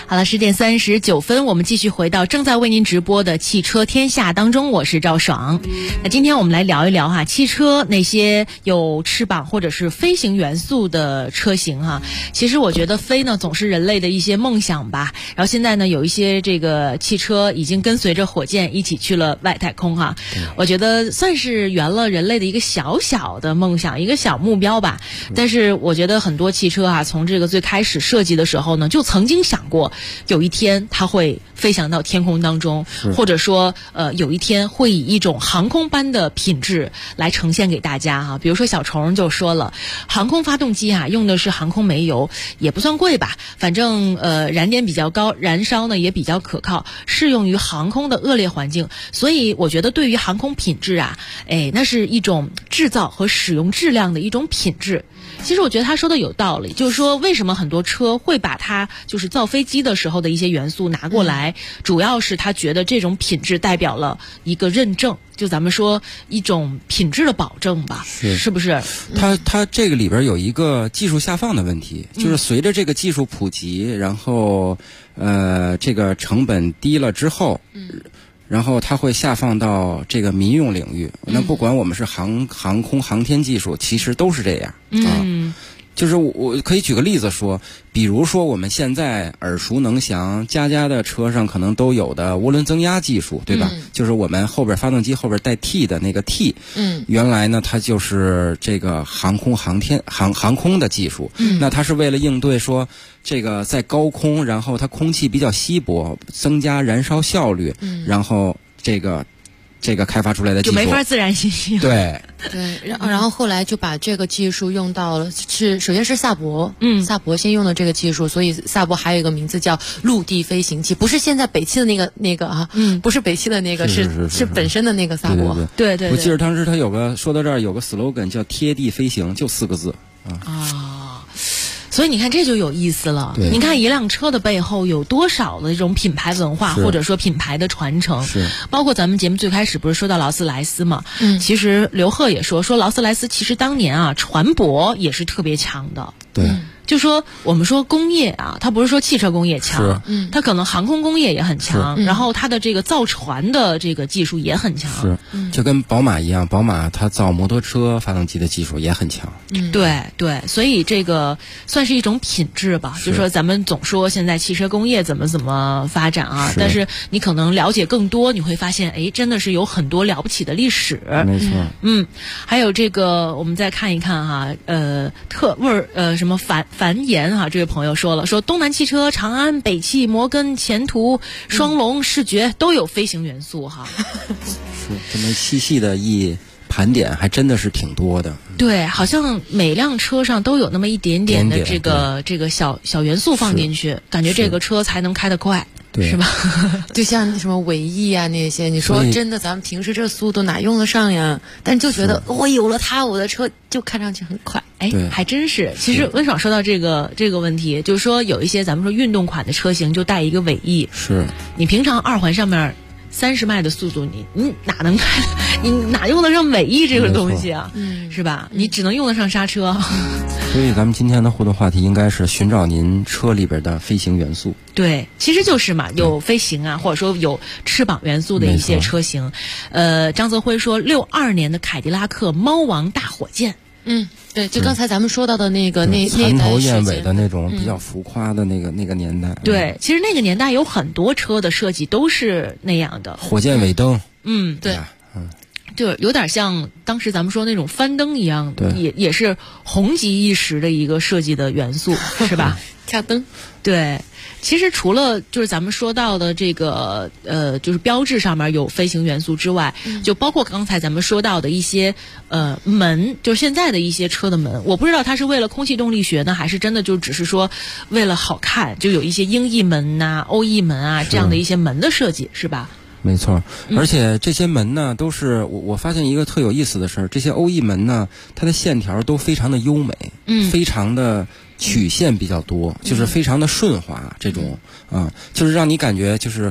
好了，10点39分，我们继续回到正在为您直播的汽车天下当中，我是赵爽。那今天我们来聊一聊哈，汽车那些有翅膀或者是飞行元素的车型哈。其实我觉得飞呢总是人类的一些梦想吧。然后现在呢有一些这个汽车已经跟随着火箭一起去了外太空哈。我觉得算是圆了人类的一个小小的梦想，一个小目标吧。但是我觉得很多汽车啊，从这个最开始设计的时候呢，就曾经想过有一天它会飞翔到天空当中，或者说有一天会以一种航空般的品质来呈现给大家哈。比如说小虫就说了，航空发动机啊用的是航空煤油，也不算贵吧，反正燃点比较高，燃烧呢也比较可靠，适用于航空的恶劣环境。所以我觉得对于航空品质啊，那是一种制造和使用质量的一种品质。其实我觉得他说的有道理，就是说为什么很多车会把它就是造飞机的时候的一些元素拿过来，主要是他觉得这种品质代表了一个认证，就咱们说一种品质的保证吧，是不是？ 它这个里边有一个技术下放的问题，就是随着这个技术普及，然后这个成本低了之后，然后它会下放到这个民用领域。那不管我们是航空航天技术，其实都是这样就是我可以举个例子说，比如说我们现在耳熟能详，家家的车上可能都有的涡轮增压技术，对吧？就是我们后边发动机后边带 T 的那个 T，原来呢它就是这个航空的技术。那它是为了应对说这个在高空，然后它空气比较稀薄，增加燃烧效率，然后这个开发出来的技术就没法自然吸气。 对， 然后后来就把这个技术用到了，首先是萨博，萨博先用的这个技术，所以萨博还有一个名字叫陆地飞行器，不是现在北汽的那个啊，不是北汽的那个，是本身的那个萨博。 对。 我记得当时他说到这儿有个 slogan 叫贴地飞行，就4个字所以你看这就有意思了。你看一辆车的背后有多少的这种品牌文化，或者说品牌的传承，包括咱们节目最开始不是说到劳斯莱斯嘛，其实刘贺也说劳斯莱斯其实当年啊船舶也是特别强的。 对。 就说我们说工业啊，它不是说汽车工业强，它可能航空工业也很强，然后它的这个造船的这个技术也很强， 就跟宝马一样，宝马它造摩托车发动机的技术也很强。 对，所以这个算是一种品质吧。就是说咱们总说现在汽车工业怎么发展啊，但是你可能了解更多，你会发现真的是有很多了不起的历史。 没错。 还有这个我们再看一看哈，特味儿什么繁言哈，这位朋友说了，说东南汽车、长安、北汽、摩根、前途、双龙、视觉都有飞行元素哈。 是这么细的一盘点，还真的是挺多的。 对，好像每辆车上都有那么一点点的这个小元素放进去，感觉这个车才能开得快。是吧？ 就像什么尾翼啊那些，你说真的，咱们平时这速度哪用得上呀？但就觉得我有了它，我的车就看上去很快。 还真是。其实温爽说到这个问题，就是说有一些咱们说运动款的车型就带一个尾翼，你平常2环上面30迈的速度，你哪能开？你哪用得上尾翼这个东西啊？是吧？你只能用得上刹车。 所以咱们今天的互动话题应该是寻找您车里边的飞行元素。 对，其实就是嘛，有飞行啊，或者说有翅膀元素的一些车型。张泽辉说，62年的凯迪拉克猫王大火箭。 对，就刚才咱们说到的那残头燕尾的那种比较浮夸的那个年代。 对，其实那个年代有很多车的设计都是那样的， 火箭尾灯。 对。就有点像当时咱们说那种翻灯一样的，也是红极一时的一个设计的元素，是吧？ 跳灯。 对，其实除了就是咱们说到的这个就是标志上面有飞行元素之外，就包括刚才咱们说到的一些门，就是现在的一些车的门，我不知道它是为了空气动力学呢，还是真的就只是说为了好看，就有一些英翼门啊、欧翼门啊这样的一些门的设计，是吧？ 没错，而且这些门呢，都是我发现一个特有意思的事儿，这些欧翼门呢，它的线条都非常的优美，非常的曲线比较多，就是非常的顺滑，这种就是让你感觉就是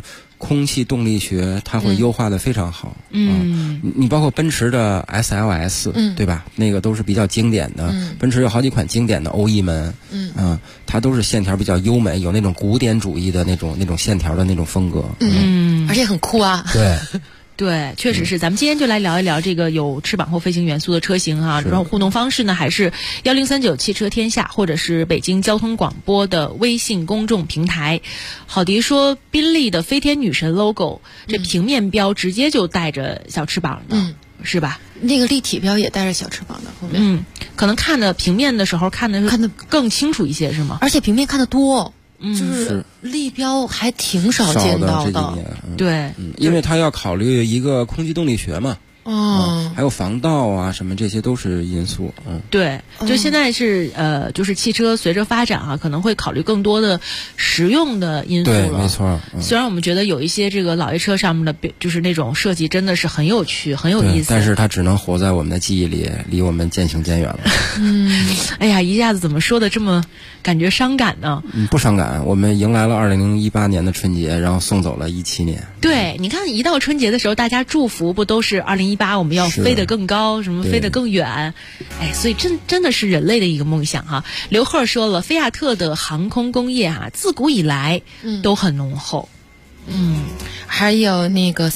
空气动力学它会优化的非常好。你包括奔驰的 SLS，对吧？那个都是比较经典的。奔驰有好几款经典的欧翼门，它都是线条比较优美，有那种古典主义的那种线条的那种风格。 而且很酷啊。 对。 对，确实是。咱们今天就来聊一聊这个有翅膀或飞行元素的车型哈。然后互动方式呢，还是1039汽车天下，或者是北京交通广播的微信公众平台。郝迪说，宾利的飞天女神 logo 这平面标直接就带着小翅膀的，是吧？ 那个立体标也带着小翅膀的后面。 可能看的平面的时候看的更清楚一些，是吗？ 而且平面看得多。就是立标还挺少见到的， 对， 因为它要考虑一个空气动力学嘛，还有防盗啊什么，这些都是因素。 对，就现在是就是汽车随着发展啊，可能会考虑更多的实用的因素了。 对，没错。 虽然我们觉得有一些这个老爷车上面的，就是那种设计真的是很有趣、很有意思， 但是它只能活在我们的记忆里，离我们渐行渐远了。 哎呀，一下子怎么说的这么感觉伤感呢？ 不伤感，我们迎来了2018年的春节，然后送走了17年。 对，你看一到春节的时候，大家祝福不都是2018我们要飞得更高，什么飞得更远？哎，所以真的是人类的一个梦想哈。刘贺说了，菲亚特的航空工业啊，自古以来都很浓厚。 还有那个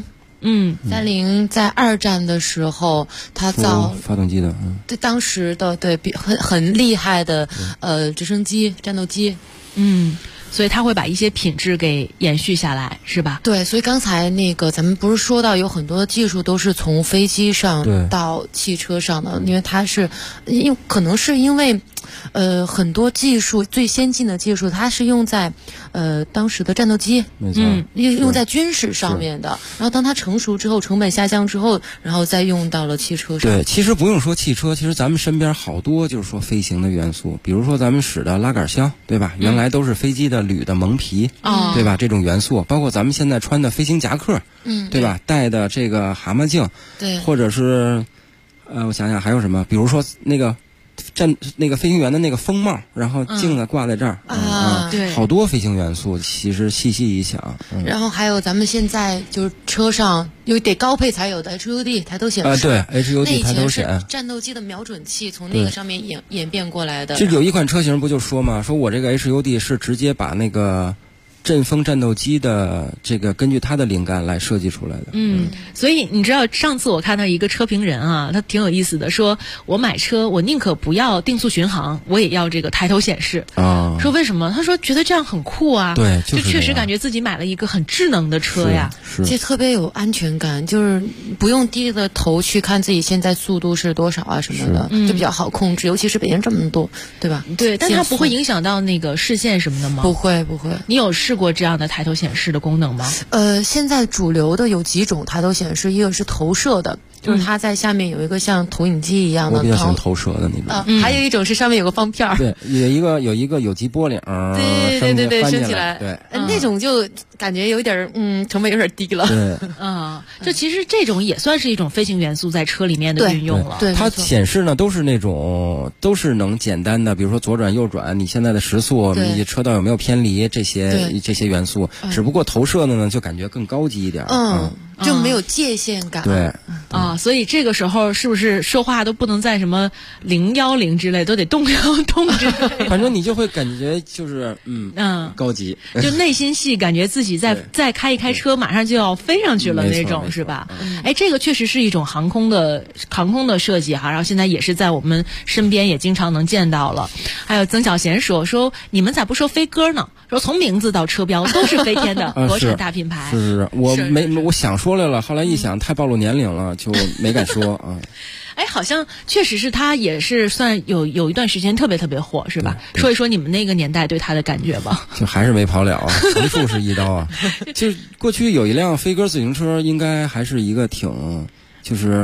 30。30在2战的时候，它造发动机的， 对当时的很厉害的直升机、战斗机， 所以它会把一些品质给延续下来，是吧？ 对，所以刚才那个咱们不是说到有很多技术都是从飞机上到汽车上的，因为它是可能是因为很多技术最先进的技术，它是用在当时的战斗机， 没错， 用在军事上面的。然后当它成熟之后，成本下降之后，然后再用到了汽车上。 对，其实不用说汽车，其实咱们身边好多就是说飞行的元素，比如说咱们使的拉杆箱，对吧？原来都是飞机的铝的蒙皮，对吧？这种元素，包括咱们现在穿的飞行夹克，对吧？戴的这个蛤蟆镜， 对， 或者是我想想还有什么，比如说那个飞行员的那个风帽，然后镜子挂在这儿对， 好多飞行元素，其实细细一想， 然后还有咱们现在就是车上有得高配才有的 HUD 抬头显示， 对 HUD 抬头显， 战斗机的瞄准器从那个上面演变过来的。 就有一款车型不就说嘛，说我这个 HUD 是直接把那个阵风战斗机的这个根据它的灵感来设计出来的。 所以你知道上次我看到一个车评人啊，他挺有意思的，说我买车我宁可不要定速巡航，我也要这个抬头显示。说为什么？他说觉得这样很酷啊。 对， 就确实感觉自己买了一个很智能的车呀， 这特别有安全感，就是不用低着头去看自己现在速度是多少啊什么的，就比较好控制，尤其是北京这么多，对吧？ 对，但它不会影响到那个视线什么的吗？ 不会。 你有试过这样的抬头显示的功能吗？ 现在主流的有几种抬头显示，一个是投射的，就是它在下面有一个像投影机一样的， 我比较喜欢投射的那种。 还有一种是上面有个方片儿， 对，有一个有机玻璃， 对，升起来， 对， 那种就感觉有点成本有点低了。 对， 就其实这种也算是一种飞行元素在车里面的运用了。 对， 它显示呢都是那种都是能简单的，比如说左转右转，你现在的时速，你车道有没有偏离，这些元素，只不过投射的呢就感觉更高级一点。 就没有界限感。 对所以这个时候是不是说话都不能在什么010之类，都得动之类。 反正你就会感觉就是高级， 就内心戏感觉自己再开一开车，马上就要飞上去了那种，是吧？哎，这个确实是一种航空的设计哈，然后现在也是在我们身边也经常能见到了。还有曾小贤说你们咋不说飞鸽呢？说从名字到车标都是飞天的国产大品牌。 是，我想说来了，后来一想太暴露年龄了，就没敢说啊。 哎，好像确实是他也是算有一段时间特别特别火，是吧？说一说你们那个年代对他的感觉吧。 就还是没跑了啊，横竖是一刀啊。就过去有一辆飞鸽自行车，应该还是一个挺就是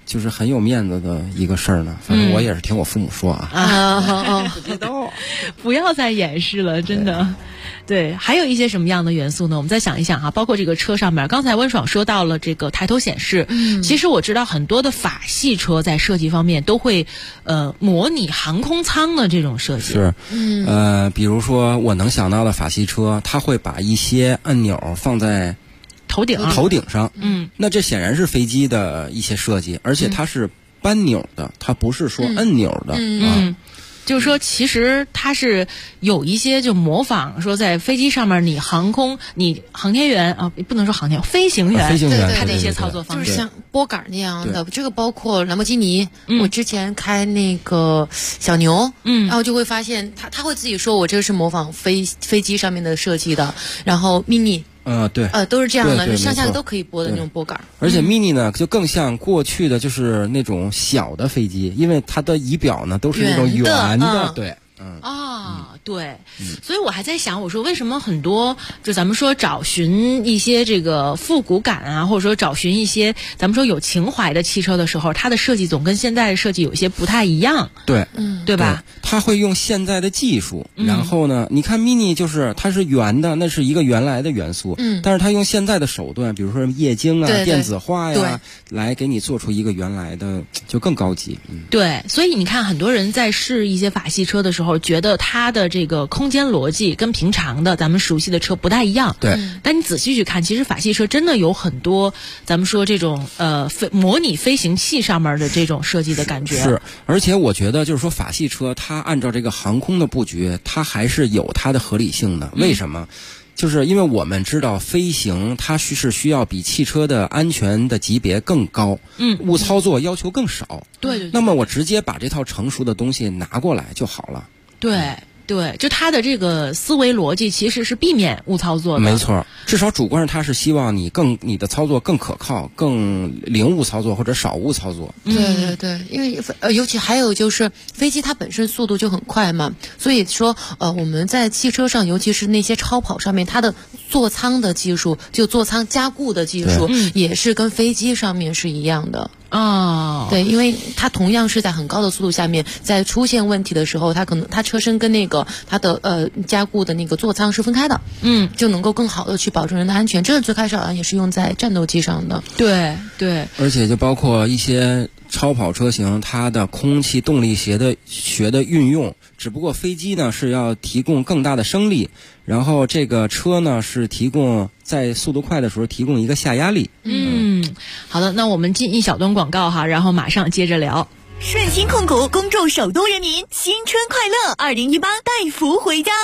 就是很有面子的一个事儿呢。反正我也是听我父母说啊。 不知道，不要再掩饰了，真的。对，还有一些什么样的元素呢？我们再想一想哈，包括这个车上面，刚才温爽说到了这个抬头显示，其实我知道很多的法系车在设计方面都会模拟航空舱的这种设计。 是，比如说我能想到的法系车，它会把一些按钮放在头顶上，那这显然是飞机的一些设计，而且它是扳钮的，它不是说按钮的就是说，其实它是有一些就模仿说，在飞机上面你航天员啊，不能说航天员，飞行员他的一些操作方式， 就是像拨杆那样的。这个包括兰博基尼，我之前开那个小牛，然后就会发现他会自己说我这个是模仿飞机上面的设计的，然后 mini。 对， 都是这样的，上下都可以拨的那种拨杆。 而且 mini 呢，就更像过去的就是那种小的飞机，因为它的仪表呢都是那种圆的，对。 对，所以我还在想，我说为什么很多就咱们说找寻一些这个复古感啊，或者说找寻一些咱们说有情怀的汽车的时候，它的设计总跟现在的设计有一些不太一样。 对， 对吧？ 它会用现在的技术，然后呢，你看 mini 就是它是圆的，那是一个原来的元素，但是它用现在的手段，比如说液晶啊、电子化呀，来给你做出一个原来的，就更高级。 对，所以你看，很多人在试一些法系车的时候，觉得它的这个空间逻辑跟平常的咱们熟悉的车不太一样。 对， 但你仔细去看，其实法系车真的有很多咱们说这种模拟飞行器上面的这种设计的感觉。 是，而且我觉得就是说法系车它按照这个航空的布局，它还是有它的合理性的。为什么？就是因为我们知道飞行它是需要比汽车的安全的级别更高，误操作要求更少。 对。 那么我直接把这套成熟的东西拿过来就好了。 对，就他的这个思维逻辑其实是避免误操作的。 没错，至少主观上他是希望你的操作更可靠，更零误操作或者少误操作。 对，因为尤其还有就是飞机它本身速度就很快嘛，所以说我们在汽车上，尤其是那些超跑上面，它的座舱的技术，就座舱加固的技术，也是跟飞机上面是一样的。对，因为它同样是在很高的速度下面，在出现问题的时候，它可能它车身跟那个它的加固的那个座舱是分开的，就能够更好的去保证人的安全。这个最开始好像也是用在战斗机上的。 对， 而且就包括一些超跑车型，它的空气动力学的运用，只不过飞机呢是要提供更大的升力，然后这个车呢是提供在速度快的时候提供一个下压力。 好的，那我们进一小段广告哈，然后马上接着聊。 顺鑫控股恭祝首都人民新春快乐，2018带福回家。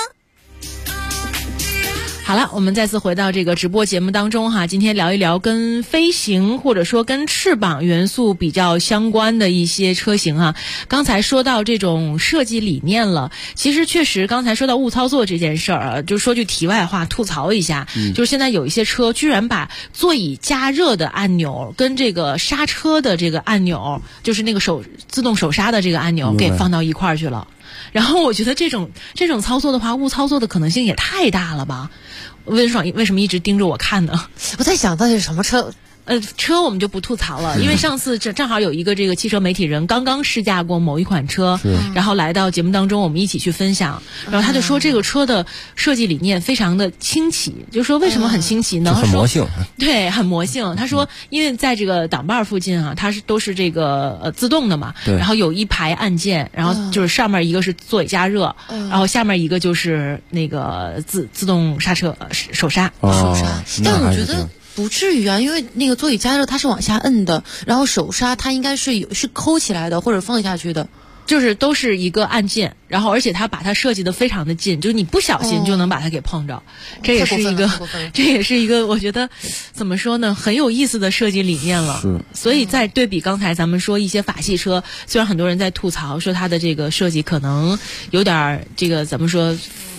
好了，我们再次回到这个直播节目当中哈，今天聊一聊跟飞行或者说跟翅膀元素比较相关的一些车型啊。刚才说到这种设计理念了，其实确实刚才说到误操作这件事儿啊，就说句题外话吐槽一下，就是现在有一些车居然把座椅加热的按钮跟这个刹车的这个按钮，就是那个自动手刹的这个按钮给放到一块儿去了。然后我觉得这种操作的话，误操作的可能性也太大了吧？温爽为什么一直盯着我看呢？ 我在想到底是什么车？ 车我们就不吐槽了，因为上次正好有一个这个汽车媒体人刚刚试驾过某一款车，然后来到节目当中，我们一起去分享，然后他就说这个车的设计理念非常的清奇，就说为什么很清奇呢？ 很魔性。 对，很魔性。他说，因为在这个挡把附近啊，它都是这个自动的嘛，然后有一排按键，然后就是上面一个是座椅加热，然后下面一个就是那个自动刹车手刹。 但我觉得不至于啊，因为那个座椅加热它是往下摁的，然后手刹它应该是抠起来的或者放下去的， 就是都是一个按键，然后而且它把它设计的非常的近，就是你不小心就能把它给碰着。这也是一个我觉得怎么说呢，很有意思的设计理念了。所以在对比刚才咱们说一些法系车，虽然很多人在吐槽说它的这个设计可能有点这个怎么说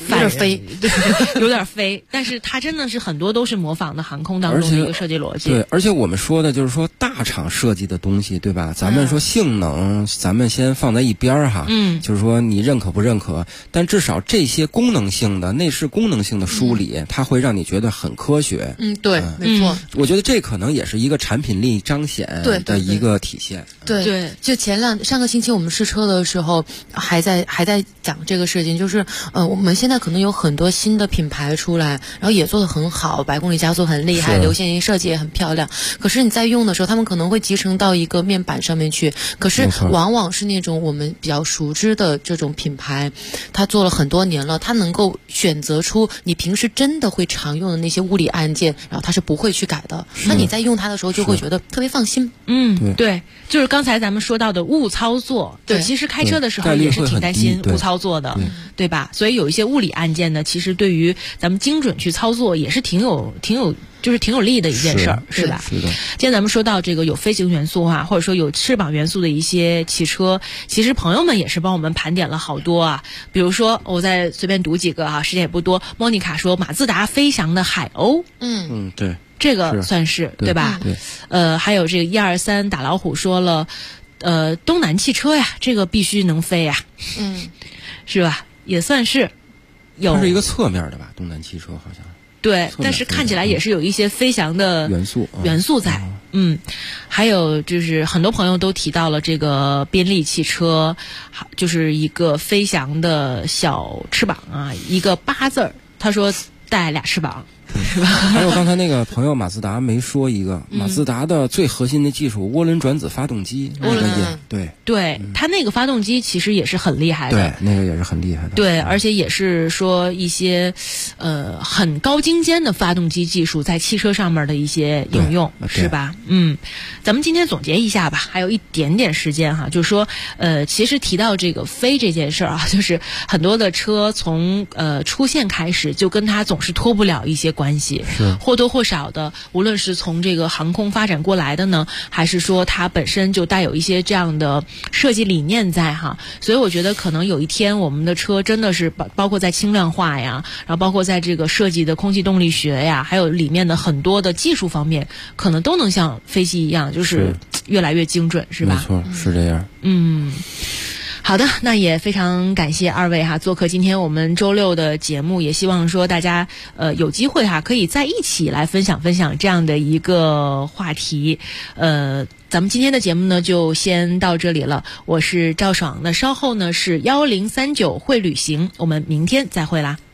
有点飞， 有点飞。但是它真的是很多都是模仿的航空当中的一个设计逻辑。 对，而且我们说的就是说大厂设计的东西，对吧？咱们说性能，咱们先放在一边哈。就是说你认可不认可？但至少这些功能性的内饰功能性的梳理，它会让你觉得很科学。 对，没错。 我觉得这可能也是一个产品力彰显的一个体现。 对，就上个星期我们试车的时候，还在讲这个事情，就是我们现在可能有很多新的品牌出来，然后也做得很好，百公里加速很厉害，流线型设计也很漂亮。可是你在用的时候，他们可能会集成到一个面板上面去。可是往往是那种我们比较熟知的这种品牌，它做了很多年了，它能够选择出你平时真的会常用的那些物理按键，然后它是不会去改的。那你在用它的时候就会觉得特别放心。 对，就是刚才咱们说到的误操作，对，其实开车的时候也是挺担心误操作的，对吧？所以有一些物理按键呢，其实对于咱们精准去操作也是挺有利的一件事儿，是吧？ 是的。 今天咱们说到这个有飞行元素或者说有翅膀元素的一些汽车，其实朋友们也是帮我们盘点了好多啊。比如说，我再随便读几个时间也不多。莫妮卡说，马自达飞翔的海鸥， 对， 这个算是对吧？ 对。 还有这个123打老虎说了，东南汽车呀，这个必须能飞呀，是吧？也算是有。 它是一个侧面的吧？东南汽车好像。 对，但是看起来也是有一些飞翔的元素在。还有就是很多朋友都提到了这个宾利汽车，就是一个飞翔的小翅膀一个8字，他说带俩翅膀。是吧？ 还有刚才那个朋友马自达没说一个，马自达的最核心的技术涡轮转子发动机， 对，它那个发动机其实也是很厉害的， 对，那个也是很厉害的， 对，而且也是说一些很高精尖的发动机技术在汽车上面的一些应用，是吧？咱们今天总结一下吧，还有一点点时间就是说其实提到这个飞这件事儿就是很多的车从出现开始就跟它总是脱不了一些关系，或多或少的，无论是从这个航空发展过来的呢，还是说它本身就带有一些这样的设计理念在所以我觉得可能有一天我们的车真的是包括在轻量化呀，然后包括在这个设计的空气动力学呀，还有里面的很多的技术方面，可能都能像飞机一样，就是越来越精准，是吧？ 没错，是这样。 好的，那也非常感谢二位做客今天我们周六的节目，也希望说大家有机会可以在一起来分享这样的一个话题。咱们今天的节目呢就先到这里了，我是赵爽，那稍后呢是1039会旅行，我们明天再会啦。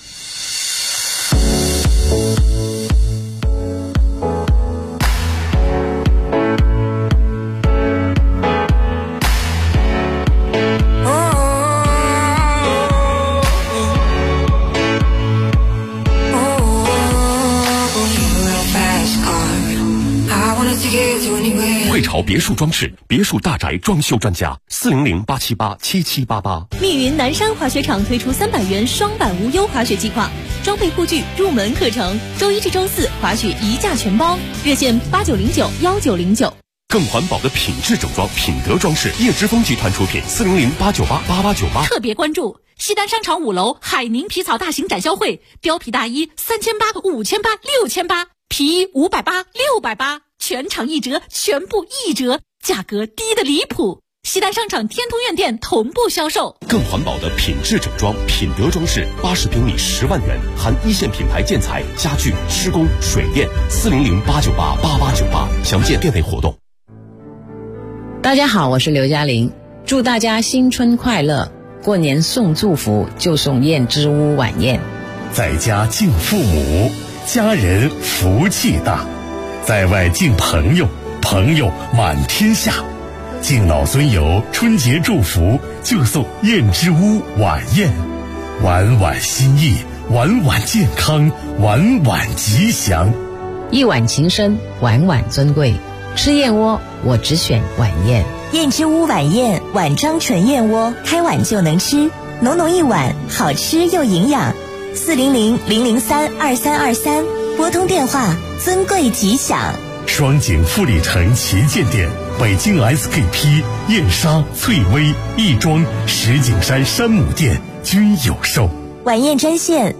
汇潮别墅装饰，别墅大宅装修专家，400-878-7788。 密云南山滑雪场推出300元双板无忧滑雪计划，装备护具、入门课程，周一至周四滑雪一价全包，热线89091909。 更环保的品质整装，品德装饰，叶之峰集团出品，400-898-8898。 特别关注西单商场5楼海宁皮草大型展销会，貂皮大衣3800、5800、6800，皮衣580、680，全场1折，全部1折，价格低得离谱。西单商场天通苑店同步销售。 更环保的品质整装，品德装饰，80平米10万元，含一线品牌建材、家具、施工、水电，400-898-8898，详见店内活动。 大家好，我是刘嘉玲，祝大家新春快乐！过年送祝福就送燕之屋晚宴， 在家敬父母，家人福气大；在外敬朋友，朋友满天下。敬老尊友春节祝福就送燕之屋晚宴，晚晚心意，晚晚健康，晚晚吉祥。 一碗情深，晚晚尊贵。吃燕窝我只选晚宴， 燕之屋晚宴，碗装纯燕窝，开碗就能吃，浓浓一碗，好吃又营养。400-003-2323，拨通电话，尊贵吉祥。 双井富力城旗舰店，北京 SKP、燕莎、翠微、亦庄、石景山山姆店均有售。 晚宴专线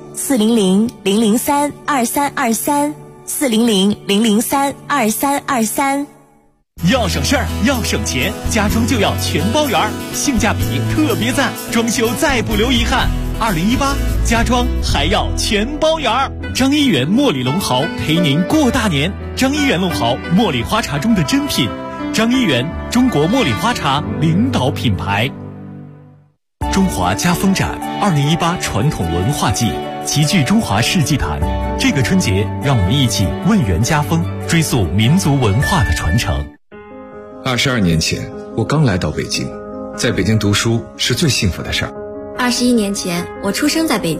400-003-2323，400-003-2323。 要省事儿，要省钱，家装就要全包圆，性价比特别赞，装修再不留遗憾。2018家装还要全包圆。张一元茉莉龙毫陪您过大年。张一元龙毫，茉莉花茶中的珍品。张一元，中国茉莉花茶领导品牌。中华家风展2018传统文化季，齐聚中华世纪坛。这个春节，让我们一起问源家风，追溯民族文化的传承。 22年前，我刚来到北京，在北京读书是最幸福的事儿。 21年前，我出生在北京。